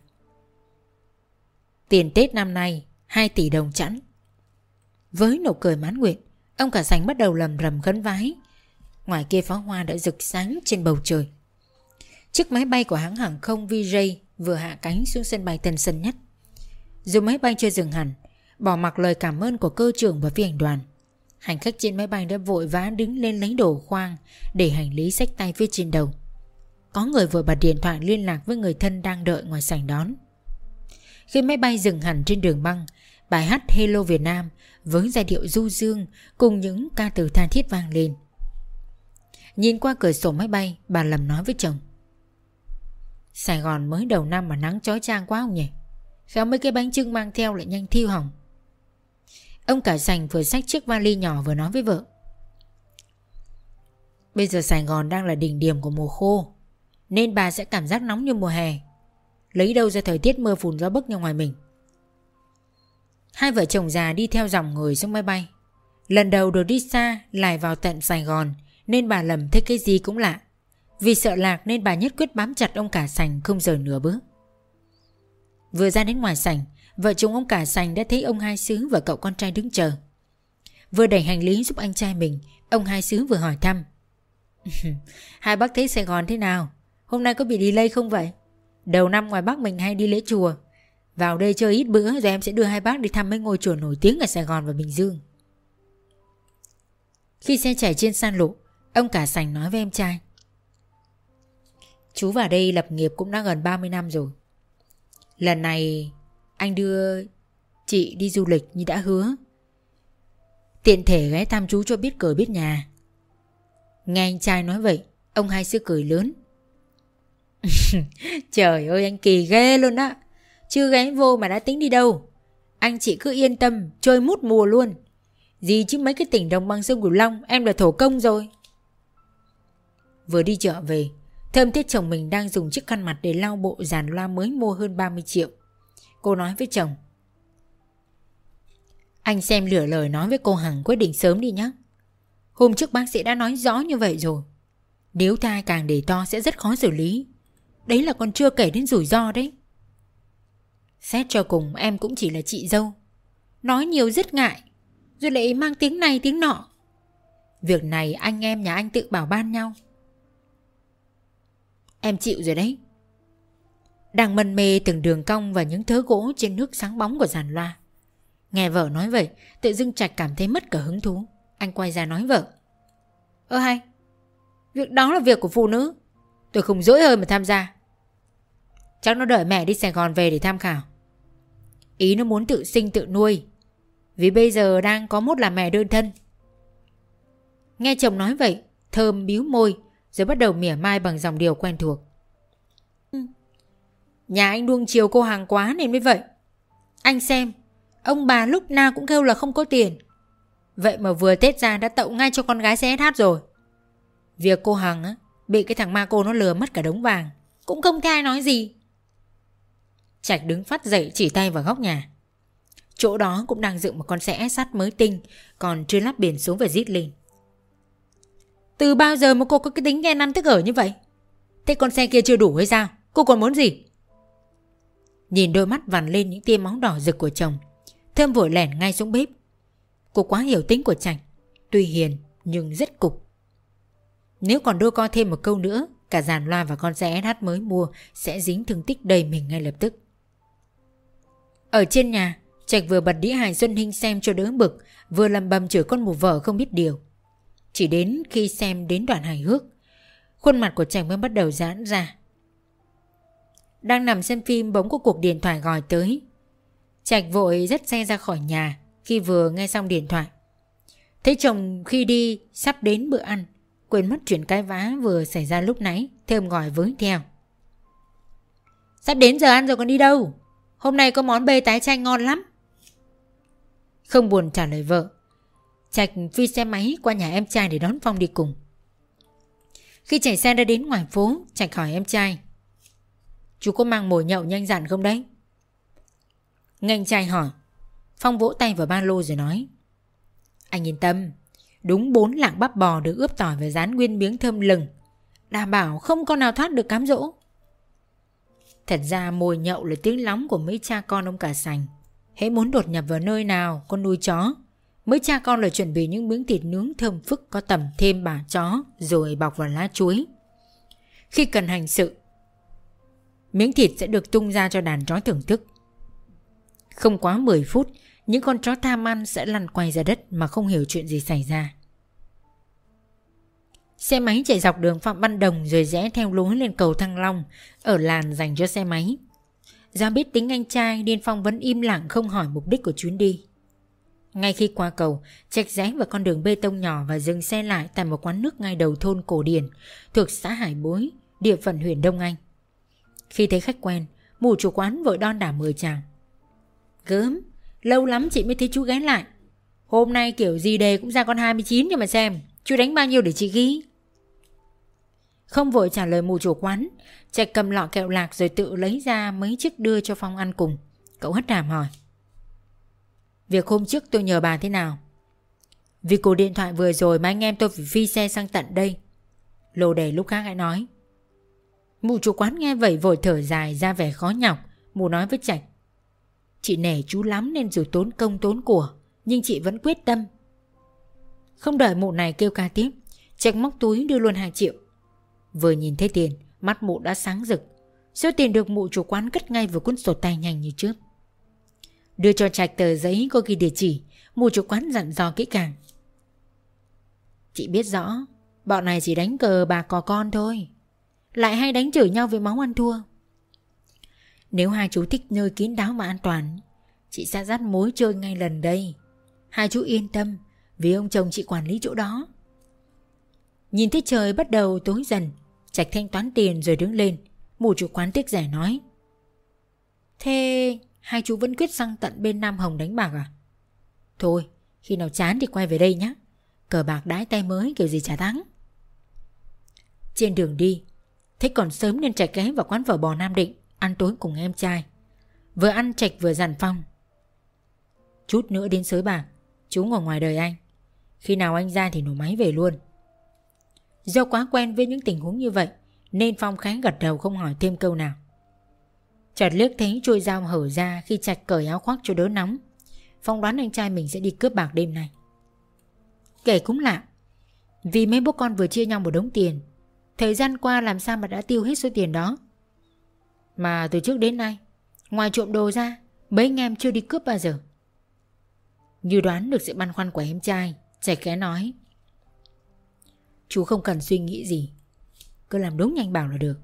tiền Tết năm nay 2 tỷ đồng chẵn. Với nụ cười mãn nguyện, ông cả sành bắt đầu lầm rầm khấn vái. Ngoài kia pháo hoa đã rực sáng trên bầu trời. Chiếc máy bay của hãng hàng không VJ vừa hạ cánh xuống sân bay Tân Sơn Nhất. Dù máy bay chưa dừng hẳn, bỏ mặc lời cảm ơn của cơ trưởng và phi hành đoàn, hành khách trên máy bay đã vội vã đứng lên lấy đồ khoang để hành lý xách tay phía trên đầu. Có người vừa bật điện thoại liên lạc với người thân đang đợi ngoài sảnh đón. Khi máy bay dừng hẳn trên đường băng, bài hát Hello Việt Nam với giai điệu du dương cùng những ca từ tha thiết vang lên. Nhìn qua cửa sổ máy bay, bà Lầm nói với chồng: Sài Gòn mới đầu năm mà nắng chói chang quá không nhỉ? Khéo mấy cái bánh chưng mang theo lại nhanh thiêu hỏng. Ông cả sành vừa xách chiếc vali nhỏ vừa nói với vợ: bây giờ Sài Gòn đang là đỉnh điểm của mùa khô, nên bà sẽ cảm giác nóng như mùa hè. Lấy đâu ra thời tiết mưa phùn gió bấc như ngoài mình. Hai vợ chồng già đi theo dòng người xuống máy bay. Lần đầu được đi xa lại vào tận Sài Gòn, nên bà Lầm thấy cái gì cũng lạ. Vì sợ lạc nên bà nhất quyết bám chặt ông cả sành không rời nửa bước. Vừa ra đến ngoài sảnh, vợ chồng ông cả sành đã thấy ông hai xứ và cậu con trai đứng chờ. Vừa đẩy hành lý giúp anh trai mình, ông hai xứ vừa hỏi thăm: hai bác thấy Sài Gòn thế nào? Hôm nay có bị delay không vậy? Đầu năm ngoài Bắc mình hay đi lễ chùa. Vào đây chơi ít bữa rồi em sẽ đưa hai bác đi thăm mấy ngôi chùa nổi tiếng ở Sài Gòn và Bình Dương. Khi xe chạy trên san lộ, ông cả sành nói với em trai: chú vào đây lập nghiệp cũng đã gần 30 năm rồi. Lần này anh đưa chị đi du lịch như đã hứa. Tiện thể ghé thăm chú cho biết cửa biết nhà. Nghe anh trai nói vậy, ông hai xứ cười lớn: trời ơi anh kỳ ghê luôn á. Chưa ghé vô mà đã tính đi đâu. Anh chị cứ yên tâm, chơi mút mùa luôn. Gì chứ mấy cái tỉnh đồng bằng sông Cửu Long em là thổ công rồi. Vừa đi chợ về, Thơm thấy chồng mình đang dùng chiếc khăn mặt để lau bộ giàn loa mới mua hơn 30 triệu. Cô nói với chồng: anh xem lựa lời nói với cô Hằng quyết định sớm đi nhé. Hôm trước bác sĩ đã nói rõ như vậy rồi. Nếu thai càng để to sẽ rất khó xử lý. Đấy là còn chưa kể đến rủi ro đấy. Xét cho cùng em cũng chỉ là chị dâu, nói nhiều rất ngại, rồi lại mang tiếng này tiếng nọ. Việc này anh em nhà anh tự bảo ban nhau. Em chịu rồi đấy. đang mân mê từng đường cong và những thớ gỗ trên nước sáng bóng của giàn loa. Nghe vợ nói vậy, tự dưng Trạch cảm thấy mất cả hứng thú. Anh quay ra nói vợ: hay, việc đó là việc của phụ nữ, tôi không dỗi hơi mà tham gia. Chắc nó đợi mẹ đi Sài Gòn về để tham khảo. Ý nó muốn tự sinh tự nuôi, vì bây giờ đang có mốt là mẹ đơn thân. Nghe chồng nói vậy, Thơm bĩu môi rồi bắt đầu mỉa mai bằng giọng điệu quen thuộc: Nhà anh nuông chiều cô Hằng quá nên mới vậy. Anh xem, ông bà lúc nào cũng kêu là không có tiền, vậy mà vừa Tết ra đã tậu ngay cho con gái CSH rồi. Việc cô Hằng á, bị cái thằng ma cô nó lừa mất cả đống vàng, cũng không thấy ai nói gì. Trạch đứng phát dậy chỉ tay vào góc nhà. Chỗ đó cũng đang dựng một con xe SH mới tinh, còn chưa lắp biển số và rít lên: Từ bao giờ mà cô có cái tính ghen ăn tức ở như vậy? Thế con xe kia chưa đủ hay sao? Cô còn muốn gì? Nhìn đôi mắt vằn lên những tia máu đỏ rực của chồng, Thơm vội lẻn ngay xuống bếp. Cô quá hiểu tính của Trạch, tuy hiền nhưng rất cục. Nếu còn đôi co thêm một câu nữa, cả dàn loa và con xe SH mới mua sẽ dính thương tích đầy mình ngay lập tức. Ở trên nhà, Trạch vừa bật đĩa hài Xuân Hinh xem cho đỡ bực, vừa lầm bầm chửi con mụ vợ không biết điều. Chỉ đến khi xem đến đoạn hài hước, khuôn mặt của Trạch mới bắt đầu giãn ra. Đang nằm xem phim bỗng có cuộc điện thoại gọi tới. Trạch vội dắt xe ra khỏi nhà khi vừa nghe xong điện thoại. Thấy chồng khi đi sắp đến bữa ăn, quên mất chuyện cãi vã vừa xảy ra lúc nãy. Thơm gọi với theo: Sắp đến giờ ăn rồi còn đi đâu? Hôm nay có món bê tái chanh ngon lắm. Không buồn trả lời vợ, Trạch phi xe máy qua nhà em trai để đón Phong đi cùng. Khi chạy xe đã đến ngoài phố, Trạch hỏi em trai: Chú có mang mồi nhậu nhanh dặn không đấy? Nghe anh trai hỏi, Phong vỗ tay vào ba lô rồi nói: Anh yên tâm, đúng 4 lạng bắp bò được ướp tỏi và rán nguyên miếng thơm lừng, đảm bảo không con nào thoát được cám dỗ. Thật ra mồi nhậu là tiếng lóng của mấy cha con ông cả sành. Hễ muốn đột nhập vào nơi nào con nuôi chó, mấy cha con lại chuẩn bị những miếng thịt nướng thơm phức có tẩm thêm bả chó rồi bọc vào lá chuối. Khi cần hành sự, miếng thịt sẽ được tung ra cho đàn chó thưởng thức. Không quá 10 phút, những con chó tham ăn sẽ lăn quay ra đất mà không hiểu chuyện gì xảy ra. Xe máy chạy dọc đường Phạm Văn Đồng rồi rẽ theo lối lên cầu Thăng Long, ở làn dành cho xe máy. Do biết tính anh trai nên Phong vẫn im lặng không hỏi mục đích của chuyến đi. Ngay khi qua cầu, Trạch rẽ vào con đường bê tông nhỏ và dừng xe lại tại một quán nước ngay đầu thôn Cổ Điển thuộc xã Hải Bối, địa phận huyện Đông Anh. Khi thấy khách quen, mụ chủ quán vội đon đả mời chàng: Gớm, lâu lắm chị mới thấy chú ghé lại. Hôm nay kiểu gì đề cũng ra con 29 cho mà xem, chú đánh bao nhiêu để chị ghi. Không vội trả lời mụ chủ quán, Trạch cầm lọ kẹo lạc rồi tự lấy ra mấy chiếc đưa cho Phong ăn cùng. Cậu hất hàm hỏi: Việc hôm trước tôi nhờ bà thế nào? Vì cuộc điện thoại vừa rồi mà anh em tôi phải phi xe sang tận đây. Lô đề lúc khác hãy nói. Mụ chủ quán nghe vậy vội thở dài ra vẻ khó nhọc. Mụ nói với Trạch: Chị nể chú lắm nên dù tốn công tốn của, nhưng chị vẫn quyết tâm. Không đợi mụ này kêu ca tiếp, Trạch móc túi đưa luôn 2 triệu. Vừa nhìn thấy tiền, mắt mụ đã sáng rực. Số tiền được mụ chủ quán cất ngay vào cuốn sổ tay nhanh như trước. Đưa cho Trạch tờ giấy có ghi địa chỉ. Mụ chủ quán dặn dò kỹ càng: Chị biết rõ bọn này chỉ đánh cờ bà cò con thôi, lại hay đánh chửi nhau với máu ăn thua. Nếu hai chú thích nơi kín đáo và an toàn, chị sẽ dắt mối chơi ngay lần đây. Hai chú yên tâm, vì ông chồng chị quản lý chỗ đó. Nhìn thấy trời bắt đầu tối dần, Trạch thanh toán tiền rồi đứng lên. Mụ chủ quán tiếc rẻ nói: Thế hai chú vẫn quyết sang tận bên Nam Hồng đánh bạc à? Thôi, khi nào chán thì quay về đây nhé. Cờ bạc đái tay mới kiểu gì chả thắng. Trên đường đi, thấy còn sớm nên Trạch ghé vào quán phở bò Nam Định ăn tối cùng em trai. Vừa ăn Trạch vừa dặn Phong: Chút nữa đến sới bạc, chú ngồi ngoài đời anh. Khi nào anh ra thì nổ máy về luôn. Do quá quen với những tình huống như vậy nên Phong khá gật đầu không hỏi thêm câu nào. Chợt liếc thấy chuôi dao hở ra khi Trạch cởi áo khoác cho đỡ nóng. Phong đoán anh trai mình sẽ đi cướp bạc đêm nay. Kể cũng lạ, vì mấy bố con vừa chia nhau một đống tiền, thời gian qua làm sao mà đã tiêu hết số tiền đó. Mà từ trước đến nay, ngoài trộm đồ ra, mấy anh em chưa đi cướp bao giờ. Như đoán được sự băn khoăn của em trai, Trạch khẽ nói: chú không cần suy nghĩ gì, cứ làm đúng như anh bảo là được.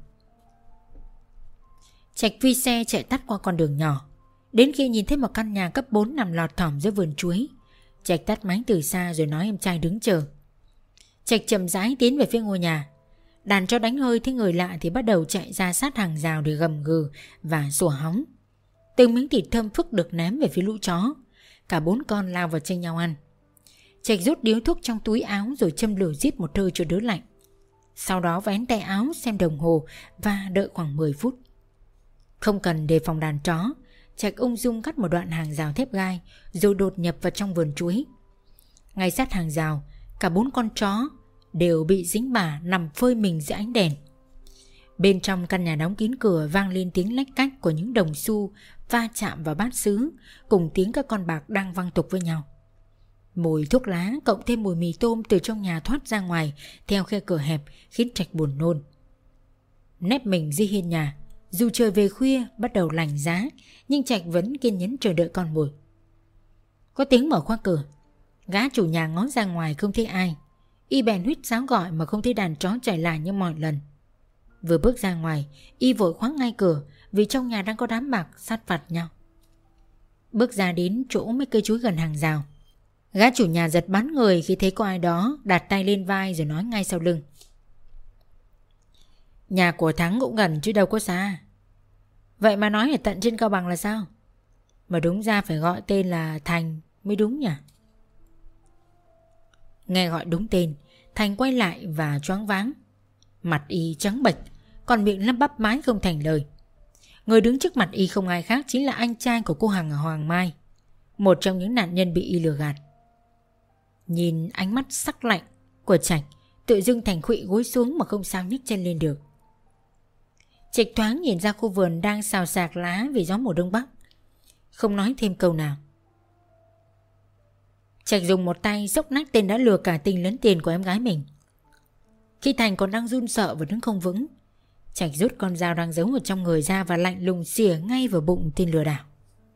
Trạch phi xe chạy tắt qua con đường nhỏ. Đến khi nhìn thấy một căn nhà cấp 4 nằm lọt thỏm giữa vườn chuối, Trạch tắt máy từ xa rồi nói em trai đứng chờ. Trạch chậm rãi tiến về phía ngôi nhà. Đàn chó đánh hơi thấy người lạ thì bắt đầu chạy ra sát hàng rào để gầm gừ và sủa hóng. Từng miếng thịt thơm phức được ném về phía lũ chó. Cả 4 con lao vào tranh nhau ăn. Trạch rút điếu thuốc trong túi áo rồi châm lửa giết một hơi cho đỡ lạnh. Sau đó vén tay áo xem đồng hồ và đợi khoảng 10 phút. Không cần đề phòng đàn chó, Trạch ung dung cắt một đoạn hàng rào thép gai rồi đột nhập vào trong vườn chuối. Ngay sát hàng rào, cả 4 con chó đều bị dính bả nằm phơi mình dưới ánh đèn. Bên trong căn nhà đóng kín cửa vang lên tiếng lách cách của những đồng xu va chạm vào bát sứ, cùng tiếng các con bạc đang văng tục với nhau. Mùi thuốc lá cộng thêm mùi mì tôm từ trong nhà thoát ra ngoài theo khe cửa hẹp khiến Trạch buồn nôn. Nép mình dưới hiên nhà, dù trời về khuya bắt đầu lạnh giá, nhưng Trạch vẫn kiên nhẫn chờ đợi con mồi. Có tiếng mở khóa cửa. Gã chủ nhà ngó ra ngoài không thấy ai. Y bèn huýt sáo gọi mà không thấy đàn chó chạy lại như mọi lần. Vừa bước ra ngoài, Y vội khóa ngay cửa vì trong nhà đang có đám bạc sát phạt nhau. Bước ra đến chỗ mấy cây chuối gần hàng rào, gã chủ nhà giật bắn người khi thấy có ai đó đặt tay lên vai rồi nói ngay sau lưng: nhà của Thắng cũng gần chứ đâu có xa. Vậy mà nói ở tận trên Cao Bằng là sao? Mà đúng ra phải gọi tên là Thành mới đúng nhỉ? Nghe gọi đúng tên, Thành quay lại và choáng váng. Mặt Y trắng bệch, còn miệng lắp bắp mái không thành lời. Người đứng trước mặt Y không ai khác chính là anh trai của cô Hằng ở Hoàng Mai, một trong những nạn nhân bị Y lừa gạt. Nhìn ánh mắt sắc lạnh của Trạch, tự dưng Thành khuỵu gối xuống mà không sao nhấc chân lên được. Trạch thoáng nhìn ra khu vườn đang xào xạc lá vì gió mùa đông bắc, không nói thêm câu nào. Trạch dùng một tay xốc nách tên đã lừa cả tình lẫn tiền của em gái mình. Khi Thành còn đang run sợ và đứng không vững, Trạch rút con dao đang giấu ở trong người ra và lạnh lùng xỉa ngay vào bụng tên lừa đảo.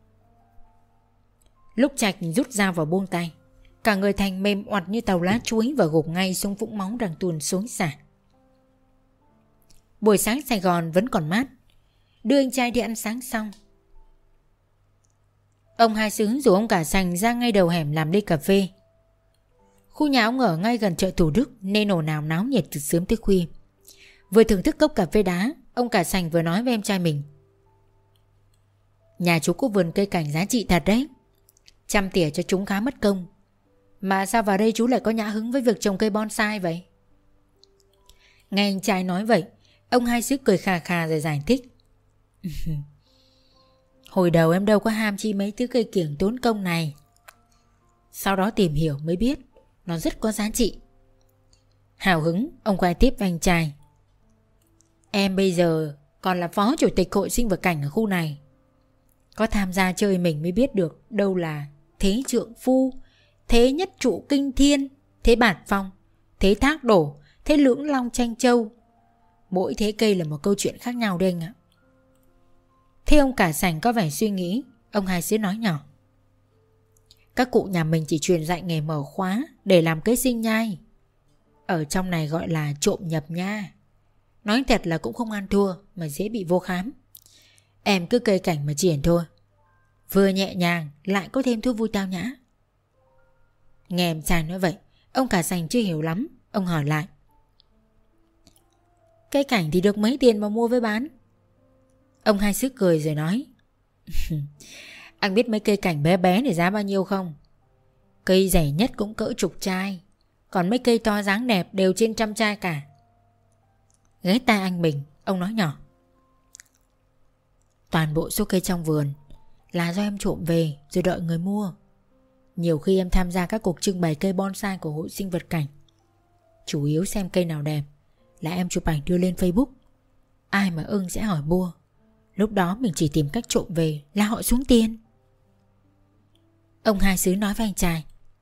Lúc Trạch rút dao vào buông tay, cả người Thành mềm oặt như tàu lá chuối và gục ngay xuống vũng máu đang tuôn xối xả. Buổi sáng Sài Gòn vẫn còn mát. Đưa anh trai đi ăn sáng xong, ông Hai Xứ rủ ông Cả Sành ra ngay đầu hẻm làm ly cà phê. Khu nhà ông ở ngay gần chợ Thủ Đức nên ồn ào náo nhiệt từ sớm tới khuya. Vừa thưởng thức cốc cà phê đá, ông Cả Sành vừa nói với em trai mình: nhà chú có vườn cây cảnh giá trị thật đấy, chăm tỉa cho chúng khá mất công. Mà sao vào đây chú lại có nhã hứng với việc trồng cây bonsai vậy? Nghe anh trai nói vậy, ông Hai Xứ cười khà khà rồi giải thích: hồi đầu em đâu có ham chi mấy thứ cây kiểng tốn công này. Sau đó tìm hiểu mới biết nó rất có giá trị. Hào hứng, ông quay tiếp với anh trai: em bây giờ còn là phó chủ tịch hội sinh vật cảnh ở khu này. Có tham gia chơi mình mới biết được đâu là thế trượng phu, thế nhất trụ kinh thiên, thế bạt phong, thế thác đổ, thế lưỡng long tranh châu. Mỗi thế cây là một câu chuyện khác nhau đây anh ạ. Thế ông Cả Sành có vẻ suy nghĩ, ông Hai Xứ nói nhỏ: các cụ nhà mình chỉ truyền dạy nghề mở khóa để làm kế sinh nhai. Ở trong này gọi là trộm nhập nha. Nói thật là cũng không ăn thua mà dễ bị vô khám. Em cứ cây cảnh mà triển thôi, vừa nhẹ nhàng lại có thêm thú vui tao nhã. Nghe em trai nói vậy, ông Cả Sành chưa hiểu lắm. Ông hỏi lại: cây cảnh thì được mấy tiền mà mua với bán? Ông Hai Xứ cười rồi nói: anh biết mấy cây cảnh bé bé này giá bao nhiêu không? Cây rẻ nhất cũng cỡ chục chai, còn mấy cây to dáng đẹp đều trên 100 chai cả. Ghé tai anh mình, ông nói nhỏ: toàn bộ số cây trong vườn là do em trộm về rồi đợi người mua. Nhiều khi em tham gia các cuộc trưng bày cây bonsai của hội sinh vật cảnh, chủ yếu xem cây nào đẹp là em chụp ảnh đưa lên Facebook. Ai mà ưng sẽ hỏi mua. Lúc đó mình chỉ tìm cách trộm về là họ xuống tiền. Ông Hai Xứ nói với anh trai: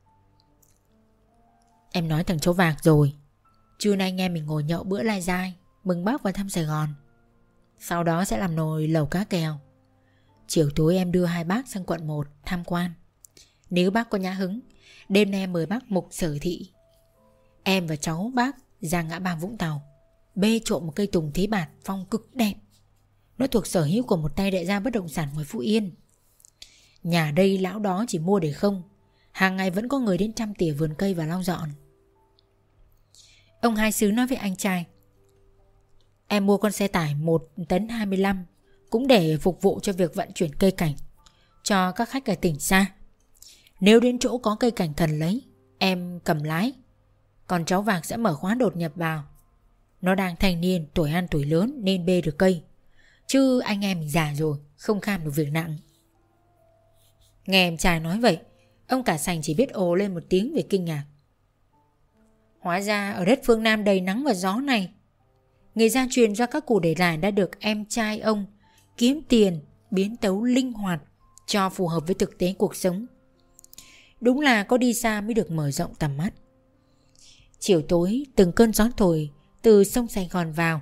em nói thằng cháu Vạc rồi. Trưa nay anh em mình ngồi nhậu bữa lai dai, mừng bác vào thăm Sài Gòn. Sau đó sẽ làm nồi lẩu cá kèo. Chiều tối em đưa hai bác sang quận 1 tham quan. Nếu bác có nhã hứng, đêm nay em mời bác Mục Sở Thị. Em và cháu bác ra ngã ba Vũng Tàu, bê trộm một cây tùng Thí Bạt phong cực đẹp. Nó thuộc sở hữu của một tay đại gia bất động sản ngoài Phú Yên. Nhà đây lão đó chỉ mua để không, hàng ngày vẫn có người đến chăm tỉa vườn cây và lau dọn. Ông Hai Xứ nói với anh trai: Em mua con xe tải 1 tấn 25 cũng để phục vụ cho việc vận chuyển cây cảnh cho các khách ở tỉnh xa. Nếu đến chỗ có cây cảnh cần lấy, em cầm lái, còn cháu Vạc sẽ mở khóa đột nhập vào. Nó đang thanh niên, tuổi ăn tuổi lớn nên bê được cây, chứ anh em mình già rồi, không kham được việc nặng. Nghe em trai nói vậy, ông cả sành chỉ biết ồ lên một tiếng về kinh ngạc. Hóa ra ở đất phương Nam đầy nắng và gió này, nghề gia truyền do các cụ để lại đã được em trai ông kiếm tiền biến tấu linh hoạt cho phù hợp với thực tế cuộc sống. Đúng là có đi xa mới được mở rộng tầm mắt. Chiều tối từng cơn gió thổi từ sông Sài Gòn vào,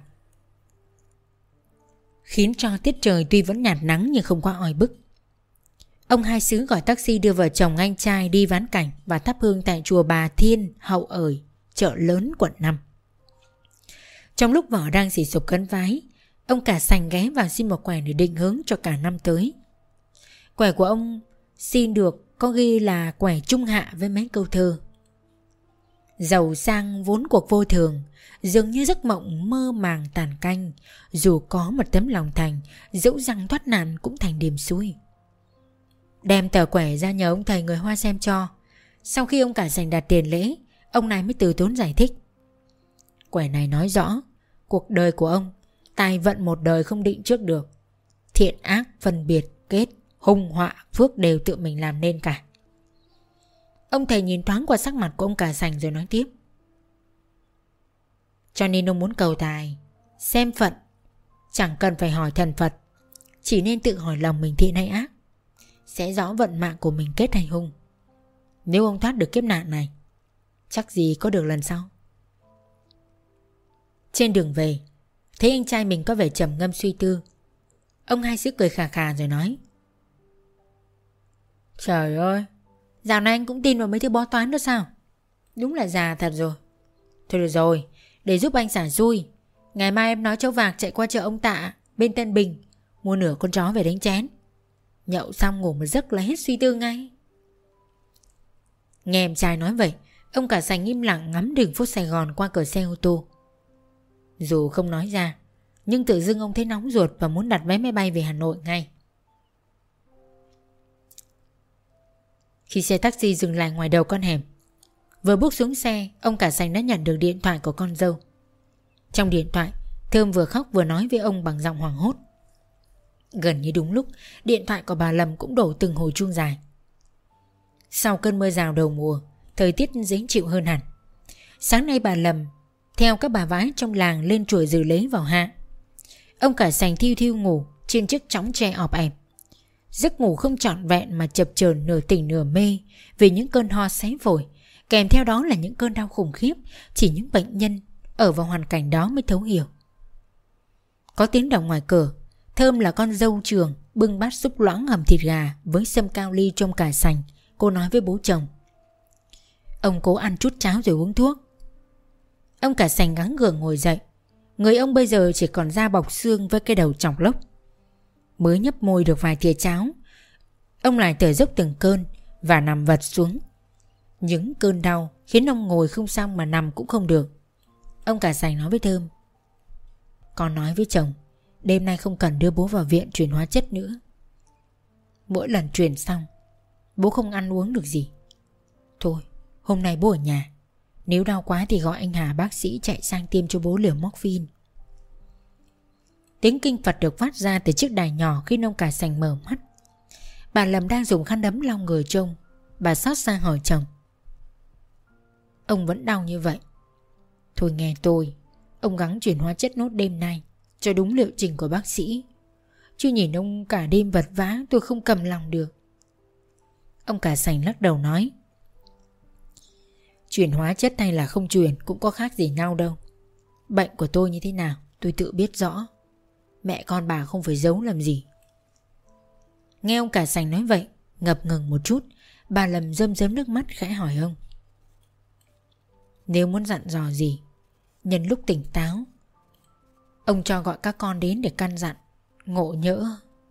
khiến cho tiết trời tuy vẫn nhạt nắng nhưng không quá oi bức. Ông Hai Xứ gọi taxi đưa vợ chồng anh trai đi ván cảnh và thắp hương tại chùa Bà Thiên Hậu Ởi, chợ lớn quận 5. Trong lúc vợ đang xì xụp khấn vái, ông cả sành ghé vào xin một quẻ để định hướng cho cả năm tới. Quẻ của ông xin được có ghi là quẻ trung hạ với mấy câu thơ: giàu sang vốn cuộc vô thường, dường như giấc mộng mơ màng tàn canh, dù có một tấm lòng thành, dẫu rằng thoát nạn cũng thành điềm xui. Đem tờ quẻ ra nhờ ông thầy người Hoa xem cho. Sau khi ông cả sành đặt tiền lễ, ông này mới từ tốn giải thích. Quẻ này nói rõ cuộc đời của ông, tài vận một đời không định trước được, thiện ác phân biệt kết, hung họa phước đều tự mình làm nên cả. Ông thầy nhìn thoáng qua sắc mặt của ông cả sành rồi nói tiếp: cho nên ông muốn cầu tài, xem phận, chẳng cần phải hỏi thần Phật, chỉ nên tự hỏi lòng mình thiện hay ác, sẽ rõ vận mạng của mình kết hay hung. Nếu ông thoát được kiếp nạn này, chắc gì có được lần sau. Trên đường về, thấy anh trai mình có vẻ trầm ngâm suy tư, ông Hai Xứ cười khà khà rồi nói: trời ơi, dạo này anh cũng tin vào mấy thứ bói toán đó sao? Đúng là già thật rồi. Thôi được rồi, để giúp anh xả xui, ngày mai em nói cháu Vạc chạy qua chợ ông Tạ bên Tân Bình mua nửa con chó về đánh chén. Nhậu xong ngủ một giấc là hết suy tư ngay. Nghe em trai nói vậy, ông cả sành im lặng ngắm đường phố Sài Gòn qua cửa xe ô tô. Dù không nói ra, nhưng tự dưng ông thấy nóng ruột và muốn đặt vé máy bay về Hà Nội ngay. Khi xe taxi dừng lại ngoài đầu con hẻm, vừa bước xuống xe, ông cả sành đã nhận được điện thoại của con dâu. Trong điện thoại, Thơm vừa khóc vừa nói với ông bằng giọng hoảng hốt. Gần như đúng lúc, điện thoại của bà Lâm cũng đổ từng hồi chuông dài. Sau cơn mưa rào đầu mùa, thời tiết dễ chịu hơn hẳn. Sáng nay bà Lâm theo các bà vái trong làng lên chùa Dự Lễ vào hạ. Ông cả sành thiu thiu ngủ trên chiếc chõng tre ọp ẹp. Giấc ngủ không trọn vẹn mà chập chờn nửa tỉnh nửa mê vì những cơn ho xé phổi, kèm theo đó là những cơn đau khủng khiếp chỉ những bệnh nhân ở vào hoàn cảnh đó mới thấu hiểu. Có tiếng động ngoài cửa. Thơm là con dâu trưởng bưng bát súp loãng hầm thịt gà với sâm cao ly trong cả sành. Cô nói với bố chồng. Ông cố ăn chút cháo rồi uống thuốc. Ông cả sành gắng gượng ngồi dậy. Người ông bây giờ chỉ còn da bọc xương với cái đầu chọc lốc. Mới nhấp môi được vài thìa cháo, ông lại thở dốc từng cơn và nằm vật xuống. Những cơn đau khiến ông ngồi không xong mà nằm cũng không được. Ông cả sành nói với Thơm. Con nói với chồng, đêm nay không cần đưa bố vào viện truyền hóa chất nữa. Mỗi lần truyền xong, bố không ăn uống được gì. Thôi, hôm nay bố ở nhà. Nếu đau quá thì gọi anh Hà bác sĩ chạy sang tiêm cho bố liều morphine. Tiếng kinh Phật được phát ra từ chiếc đài nhỏ khi ông cả sành mở mắt. Bà Lâm đang dùng khăn đấm lau người trông. Bà xót xa hỏi chồng. Ông vẫn đau như vậy. Thôi nghe tôi, ông gắng chuyển hóa chất nốt đêm nay cho đúng liệu trình của bác sĩ. Chứ nhìn ông cả đêm vật vã tôi không cầm lòng được. Ông cả sành lắc đầu nói. Chuyển hóa chất hay là không chuyển cũng có khác gì nhau đâu. Bệnh của tôi như thế nào tôi tự biết rõ. Mẹ con bà không phải giấu làm gì. Nghe ông cả sành nói vậy, ngập ngừng một chút, bà Lâm rơm rớm nước mắt khẽ hỏi ông: Nếu muốn dặn dò gì, nhân lúc tỉnh táo, ông cho gọi các con đến để căn dặn. Ngộ nhỡ.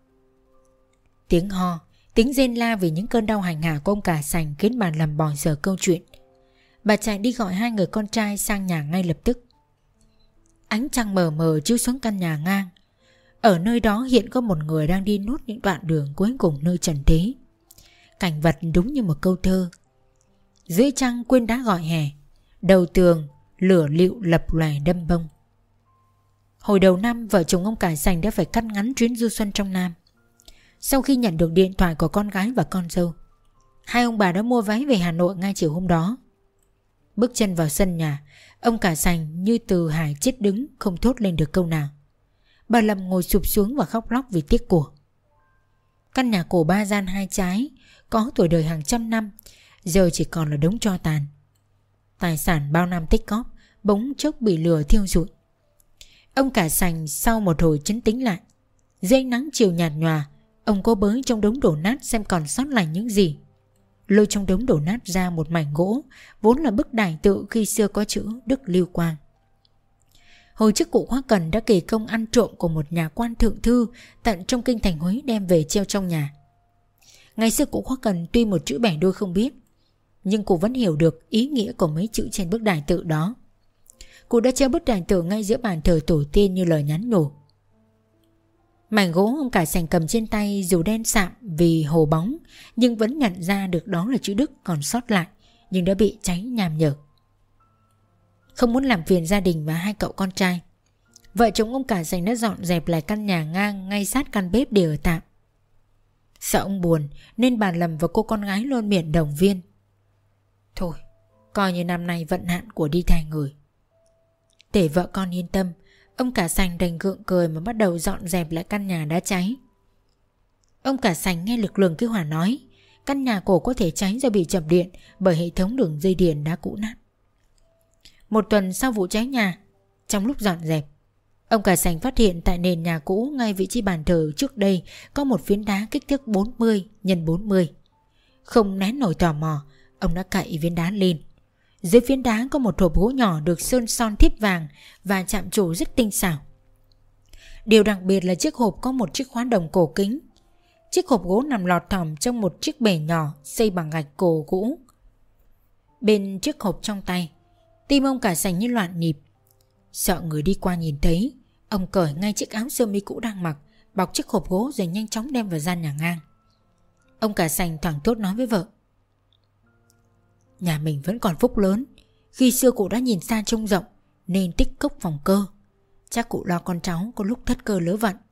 Tiếng ho, tiếng rên la vì những cơn đau hành hạ của ông cả sành khiến bà Lâm bòi giờ câu chuyện. Bà chạy đi gọi hai người con trai sang nhà ngay lập tức. Ánh trăng mờ mờ chiếu xuống căn nhà ngang. Ở nơi đó hiện có một người đang đi nốt những đoạn đường cuối cùng nơi trần thế. Cảnh vật đúng như một câu thơ. Dưới trăng quên đá gọi hè, đầu tường lửa lựu lập lòe đâm bông. Hồi đầu năm, vợ chồng ông cả sành đã phải cắt ngắn chuyến du xuân trong Nam. Sau khi nhận được điện thoại của con gái và con dâu, hai ông bà đã mua vé về Hà Nội ngay chiều hôm đó. Bước chân vào sân nhà, ông cả sành như từ hải chết đứng, không thốt lên được câu nào. Bà Lâm ngồi sụp xuống và khóc lóc vì tiếc của. Căn nhà cổ 3 gian 2 trái, có tuổi đời hàng trăm năm, giờ chỉ còn là đống tro tàn. Tài sản bao năm tích góp bỗng chốc bị lửa thiêu rụi. Ông cả sành sau một hồi chấn tĩnh lại. Dưới ánh nắng chiều nhạt nhòa, ông cố bới trong đống đổ nát xem còn sót lại những gì. Lôi trong đống đổ nát ra một mảnh gỗ, vốn là bức đài tự khi xưa có chữ Đức Lưu Quang. Hồi trước cụ Khoa Cần đã kể công ăn trộm của một nhà quan thượng thư tận trong kinh thành Huế đem về treo trong nhà. Ngày xưa cụ Khoa Cần tuy một chữ bẻ đôi không biết, nhưng cụ vẫn hiểu được ý nghĩa của mấy chữ trên bức đài tự đó. Cụ đã treo bức đài tự ngay giữa bàn thờ tổ tiên như lời nhắn nhủ. Mảnh gỗ ông cả sành cầm trên tay dù đen sạm vì hồ bóng, nhưng vẫn nhận ra được đó là chữ Đức còn sót lại, nhưng đã bị cháy nham nhở. Không muốn làm phiền gia đình và hai cậu con trai, vợ chồng ông cả sành đã dọn dẹp lại căn nhà ngang ngay sát căn bếp để ở tạm. Sợ ông buồn nên bà Lâm và cô con gái luôn miệng động viên: Thôi, coi như năm nay vận hạn của đi thay người. Để vợ con yên tâm, ông cả sành đành gượng cười mà bắt đầu dọn dẹp lại căn nhà đã cháy. Ông cả sành nghe lực lượng cứu hỏa nói căn nhà cổ có thể cháy do bị chập điện bởi hệ thống đường dây điện đã cũ nát. Một tuần sau vụ cháy nhà, trong lúc dọn dẹp, ông cả sành phát hiện tại nền nhà cũ ngay vị trí bàn thờ trước đây có một phiến đá kích thước 40 x 40. Không nén nổi tò mò, ông đã cậy viên đá lên. Dưới phiến đá có một hộp gỗ nhỏ được sơn son thiếp vàng và chạm trổ rất tinh xảo. Điều đặc biệt là chiếc hộp có một chiếc khóa đồng cổ kính. Chiếc hộp gỗ nằm lọt thỏm trong một chiếc bể nhỏ xây bằng gạch cổ gỗ. Bên chiếc hộp trong tay, tim ông cả sành như loạn nhịp. Sợ người đi qua nhìn thấy, ông cởi ngay chiếc áo sơ mi cũ đang mặc, bọc chiếc hộp gỗ rồi nhanh chóng đem vào gian nhà ngang. Ông cả sành thoảng thốt nói với vợ: Nhà mình vẫn còn phúc lớn, khi xưa cụ đã nhìn xa trông rộng nên tích cốc phòng cơ. Chắc cụ lo con cháu có lúc thất cơ lỡ vận.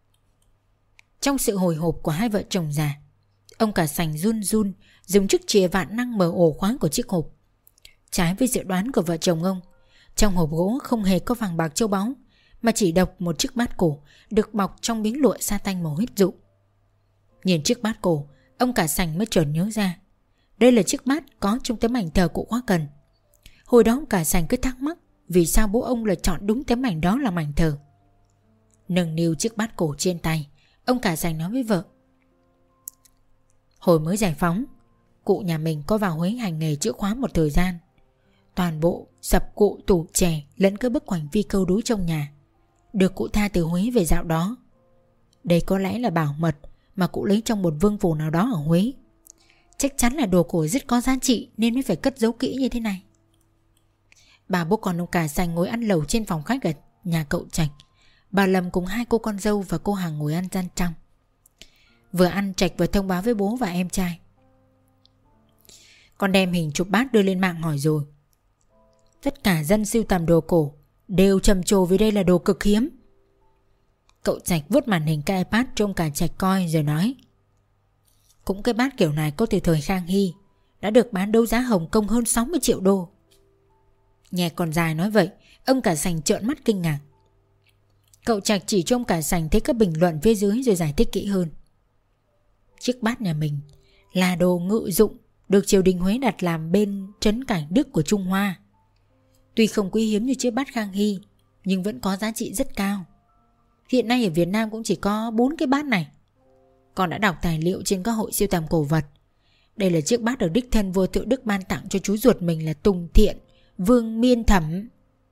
Trong sự hồi hộp của hai vợ chồng già, ông cả sành run run dùng chiếc chìa vạn năng mở ổ khóa của chiếc hộp. Trái với dự đoán của vợ chồng ông, trong hộp gỗ không hề có vàng bạc châu báu, mà chỉ độc một chiếc bát cổ được bọc trong miếng lụa sa tanh màu huyết dụ. Nhìn chiếc bát cổ, ông cả sành mới chợt nhớ ra đây là chiếc bát có trong tấm ảnh thờ cụ Khoa Cần. Hồi đó ông cả sành cứ thắc mắc vì sao bố ông lại chọn đúng tấm ảnh đó làm ảnh thờ. Nâng niu chiếc bát cổ trên tay, ông cả sành nói với vợ: Hồi mới giải phóng, cụ nhà mình có vào Huế hành nghề chữa khóa một thời gian. Toàn bộ sập cụ tủ chè lẫn các bức hoành phi câu đối trong nhà được cụ tha từ Huế về dạo đó. Đây có lẽ là bảo mật mà cụ lấy trong một vương phủ nào đó ở Huế. Chắc chắn là đồ cổ rất có giá trị nên mới phải cất giấu kỹ như thế này. Bà bố con ông cả sành ngồi ăn lẩu trên phòng khách ở nhà cậu Trạch. Bà Lâm cùng hai cô con dâu và cô Hằng ngồi ăn gian trong. Vừa ăn, Trạch vừa thông báo với bố và em trai: Con đem hình chụp bát đưa lên mạng hỏi rồi. Tất cả dân sưu tầm đồ cổ đều trầm trồ vì đây là đồ cực hiếm. Cậu Trạch vuốt màn hình cái iPad cho ông cả Trạch coi rồi nói: Cũng cái bát kiểu này có từ thời Khang Hy, đã được bán đấu giá Hồng Kông hơn 60 triệu đô. Nghe con dài nói vậy, ông cả sành trợn mắt kinh ngạc. Cậu Trạch chỉ cho ông cả sành thấy các bình luận phía dưới rồi giải thích kỹ hơn. Chiếc bát nhà mình là đồ ngự dụng được triều đình Huế đặt làm bên trấn cảnh Đức của Trung Hoa. Tuy không quý hiếm như chiếc bát Khang Hy, nhưng vẫn có giá trị rất cao. Hiện nay ở Việt Nam cũng chỉ có 4 cái bát này. Con đã đọc tài liệu trên các hội sưu tầm cổ vật. Đây là chiếc bát được đích thân vua Tự Đức ban tặng cho chú ruột mình là Tùng Thiện, Vương Miên Thẩm.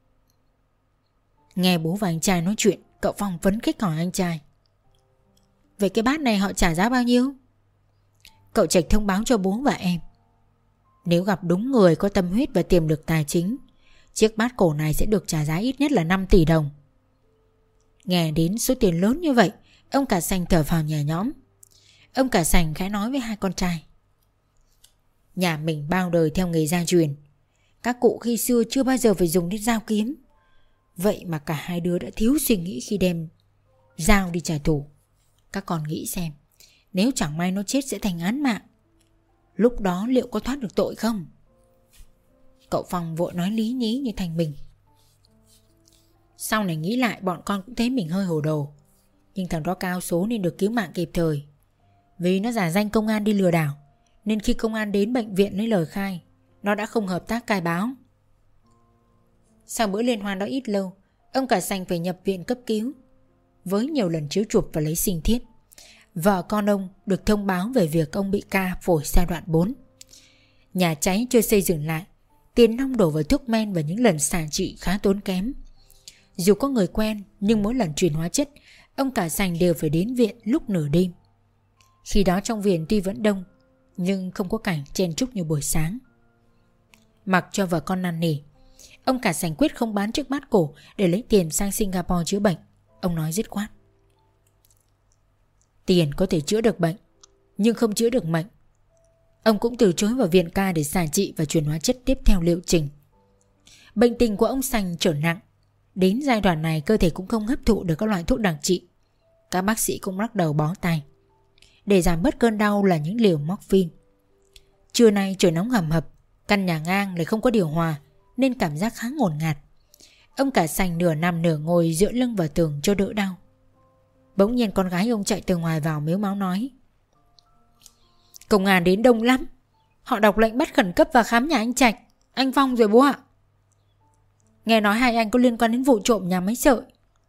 Nghe bố và anh trai nói chuyện, cậu Phong phấn khích hỏi anh trai: vậy cái bát này họ trả giá bao nhiêu? Cậu Trạch thông báo cho bố và em: nếu gặp đúng người có tâm huyết và tiềm lực tài chính, chiếc bát cổ này sẽ được trả giá ít nhất là 5 tỷ đồng. Nghe đến số tiền lớn như vậy, ông cả Sành thở phào nhẹ nhõm. Ông cả Sành khẽ nói với hai con trai: nhà mình bao đời theo nghề gia truyền, các cụ khi xưa chưa bao giờ phải dùng đến dao kiếm. Vậy mà cả hai đứa đã thiếu suy nghĩ khi đem dao đi trả thù. Các con nghĩ xem, nếu chẳng may nó chết sẽ thành án mạng, lúc đó liệu có thoát được tội không? Cậu Phong vội nói lý nhí như thành mình. Sau này nghĩ lại bọn con cũng thấy mình hơi hồ đồ. Nhưng thằng đó cao số nên được cứu mạng kịp thời. Vì nó giả danh công an đi lừa đảo, nên khi công an đến bệnh viện lấy lời khai, nó đã không hợp tác khai báo. Sau bữa liên hoan đó ít lâu, ông cả Sành phải nhập viện cấp cứu. Với nhiều lần chiếu chụp và lấy sinh thiết, vợ con ông được thông báo về việc ông bị ca phổi giai đoạn 4. Nhà cháy chưa xây dựng lại, tiền nong đổ vào thuốc men và những lần xạ trị khá tốn kém. Dù có người quen, nhưng mỗi lần truyền hóa chất, ông cả Sành đều phải đến viện lúc nửa đêm. Khi đó trong viện tuy vẫn đông, nhưng không có cảnh chen chúc như buổi sáng. Mặc cho vợ con năn nỉ, ông cả Sành quyết không bán chiếc bát cổ để lấy tiền sang Singapore chữa bệnh. Ông nói dứt khoát: tiền có thể chữa được bệnh, nhưng không chữa được mệnh. Ông cũng từ chối vào viện ca để xạ trị và truyền hóa chất tiếp theo liệu trình. Bệnh tình của ông Sành trở nặng. Đến giai đoạn này cơ thể cũng không hấp thụ được các loại thuốc đặc trị. Các bác sĩ cũng bắt đầu bó tay. Để giảm bớt cơn đau là những liều morphine. Trưa nay trời nóng hầm hập, căn nhà ngang lại không có điều hòa nên cảm giác khá ngột ngạt. Ông cả Sành nửa nằm nửa ngồi dựa lưng vào tường cho đỡ đau. Bỗng nhiên con gái ông chạy từ ngoài vào mếu máo nói: công an đến đông lắm. Họ đọc lệnh bắt khẩn cấp và khám nhà anh Trạch, anh Phong rồi bố ạ. Nghe nói hai anh có liên quan đến vụ trộm nhà máy sợi.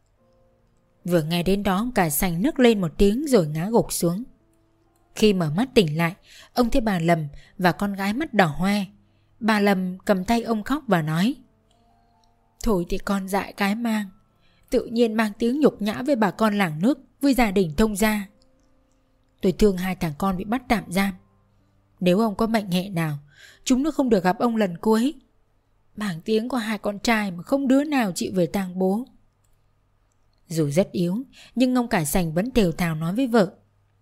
Vừa nghe đến đó, ông cả Sành nức lên một tiếng rồi ngã gục xuống. Khi mở mắt tỉnh lại, ông thấy bà Lầm và con gái mắt đỏ hoe. Bà Lầm cầm tay ông khóc và nói: thôi thì con dại cái mang, tự nhiên mang tiếng nhục nhã với bà con làng nước, với gia đình thông gia. Tôi thương hai thằng con bị bắt tạm giam. Nếu ông có mệnh hệ nào, chúng nó không được gặp ông lần cuối. Bảng tiếng của hai con trai mà không đứa nào chịu về tang bố. Dù rất yếu, nhưng ông cả Sành vẫn thều thào nói với vợ: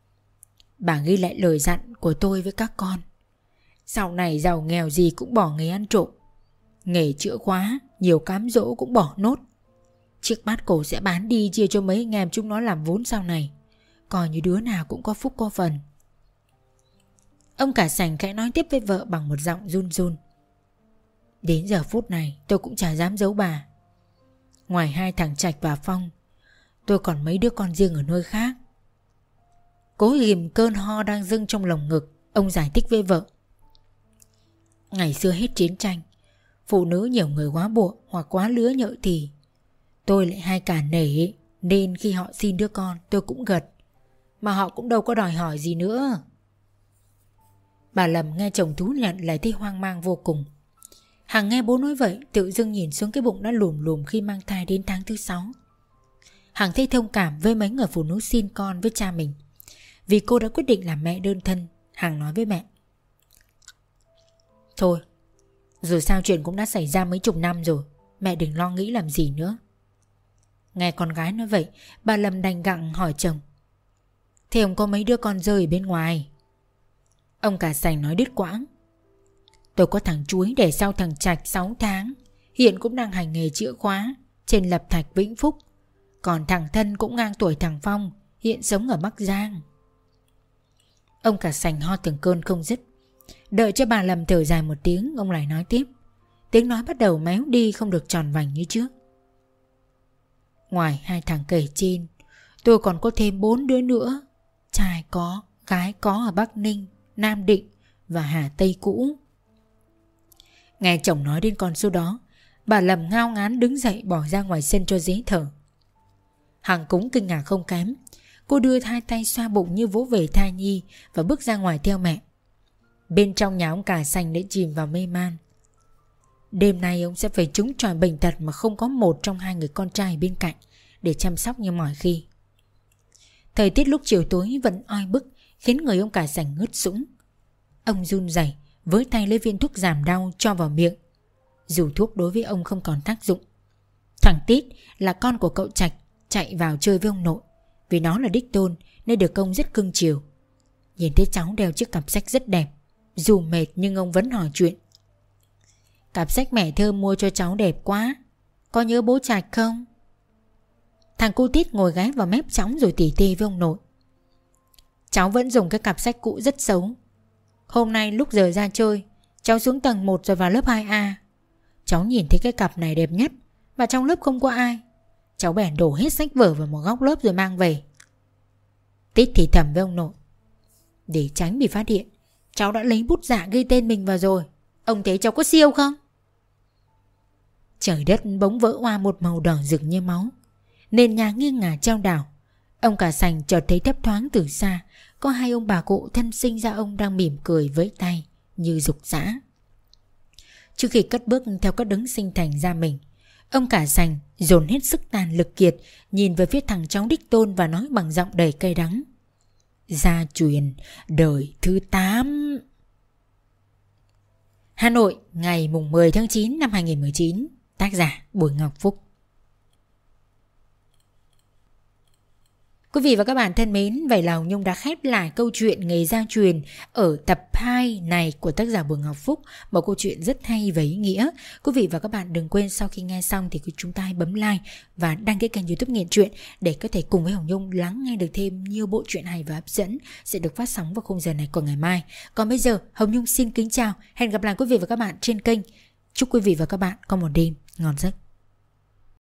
bà ghi lại lời dặn của tôi với các con. Sau này giàu nghèo gì cũng bỏ nghề ăn trộm. Nghề chữa khóa, nhiều cám dỗ cũng bỏ nốt. Chiếc bát cổ sẽ bán đi chia cho mấy anh em chúng nó làm vốn sau này. Coi như đứa nào cũng có phúc có phần. Ông cả Sành khẽ nói tiếp với vợ bằng một giọng run run: đến giờ phút này tôi cũng chả dám giấu bà. Ngoài hai thằng Trạch và Phong, tôi còn mấy đứa con riêng ở nơi khác. Cố ghìm cơn ho đang dâng trong lồng ngực, ông giải thích với vợ: ngày xưa hết chiến tranh, phụ nữ nhiều người quá buộc hoặc quá lứa nhợ thì tôi lại hay cả nể, nên khi họ xin đứa con tôi cũng gật. Mà họ cũng đâu có đòi hỏi gì nữa. Bà Lầm nghe chồng thú nhận lại thấy hoang mang vô cùng. Hằng nghe bố nói vậy, tự dưng nhìn xuống cái bụng đã lùm lùm khi mang thai đến tháng thứ 6. Hằng thấy thông cảm với mấy người phụ nữ xin con với cha mình. Vì cô đã quyết định làm mẹ đơn thân, Hằng nói với mẹ: thôi, dù sao chuyện cũng đã xảy ra mấy chục năm rồi, mẹ đừng lo nghĩ làm gì nữa. Nghe con gái nói vậy, bà Lâm đành gặng hỏi chồng: thế ông có mấy đứa con rơi ở bên ngoài? Ông cả Sành nói đứt quãng: tôi có thằng Chuối để sau thằng Trạch 6 tháng, hiện cũng đang hành nghề chữa khóa trên Lập Thạch Vĩnh Phúc. Còn thằng Thân cũng ngang tuổi thằng Phong, hiện sống ở Bắc Giang. Ông cả Sành ho từng cơn không dứt. Đợi cho bà Lâm thở dài một tiếng, ông lại nói tiếp. Tiếng nói bắt đầu méo đi, không được tròn vành như trước. Ngoài hai thằng kể trên, tôi còn có thêm 4 đứa nữa. Trai có, gái có ở Bắc Ninh, Nam Định và Hà Tây cũ. Nghe chồng nói đến con số đó, bà Lâm ngao ngán đứng dậy bỏ ra ngoài sân cho dễ thở. Hằng cũng kinh ngạc không kém. Cô đưa hai tay xoa bụng như vỗ về thai nhi và bước ra ngoài theo mẹ. Bên trong nhà ông Cả Sành đã chìm vào mê man. Đêm nay ông sẽ phải trúng trọi bệnh tật mà không có một trong hai người con trai bên cạnh để chăm sóc như mọi khi. Thời tiết lúc chiều tối vẫn oi bức khiến người ông Cả Sành ngất sũng. Ông run rẩy với tay lấy viên thuốc giảm đau cho vào miệng. Dù thuốc đối với ông không còn tác dụng. Thằng Tít là con của cậu Trạch chạy vào chơi với ông nội, vì nó là đích tôn nên được ông rất cưng chiều. Nhìn thấy cháu đeo chiếc cặp sách rất đẹp, dù mệt nhưng ông vẫn hỏi chuyện. Cặp sách mẹ Thơm mua cho cháu đẹp quá, có nhớ bố Trạch không? Thằng cu Tít ngồi ghé vào mép cháu rồi tỉ tê với ông nội. Cháu vẫn dùng cái cặp sách cũ rất xấu. Hôm nay lúc giờ ra chơi, cháu xuống tầng 1 rồi vào lớp 2A. Cháu nhìn thấy cái cặp này đẹp nhất, và trong lớp không có ai. Cháu bèn đổ hết sách vở vào một góc lớp rồi mang về. Tít thì thầm với ông nội. Để tránh bị phát hiện, cháu đã lấy bút dạ ghi tên mình vào rồi. Ông thấy cháu có siêu không? Trời đất bỗng vỡ hoa một màu đỏ rực như máu. Nền nhà nghiêng ngả chao đảo. Ông Cả Sành chợt thấy thấp thoáng từ xa có hai ông bà cụ thân sinh ra ông đang mỉm cười với tay như dục dã. Trước khi cất bước theo các đấng sinh thành ra mình, ông Cả Sành dồn hết sức tàn lực kiệt nhìn về phía thằng cháu đích tôn và nói bằng giọng đầy cay đắng. Gia truyền đời thứ 8. Hà Nội, ngày 10 tháng 9 năm 2019. Tác giả Bùi Ngọc Phúc. Quý vị và các bạn thân mến, vậy là Hồng Nhung đã khép lại câu chuyện nghề gia truyền ở tập 2 này của tác giả Bùi Ngọc Phúc, một câu chuyện rất hay và ý nghĩa. Quý vị và các bạn đừng quên sau khi nghe xong thì chúng ta hãy bấm like và đăng ký kênh YouTube Nghiện Truyện để có thể cùng với Hồng Nhung lắng nghe được thêm nhiều bộ truyện hay và hấp dẫn sẽ được phát sóng vào khung giờ này của ngày mai. Còn bây giờ, Hồng Nhung xin kính chào, hẹn gặp lại quý vị và các bạn trên kênh. Chúc quý vị và các bạn có một đêm ngon giấc.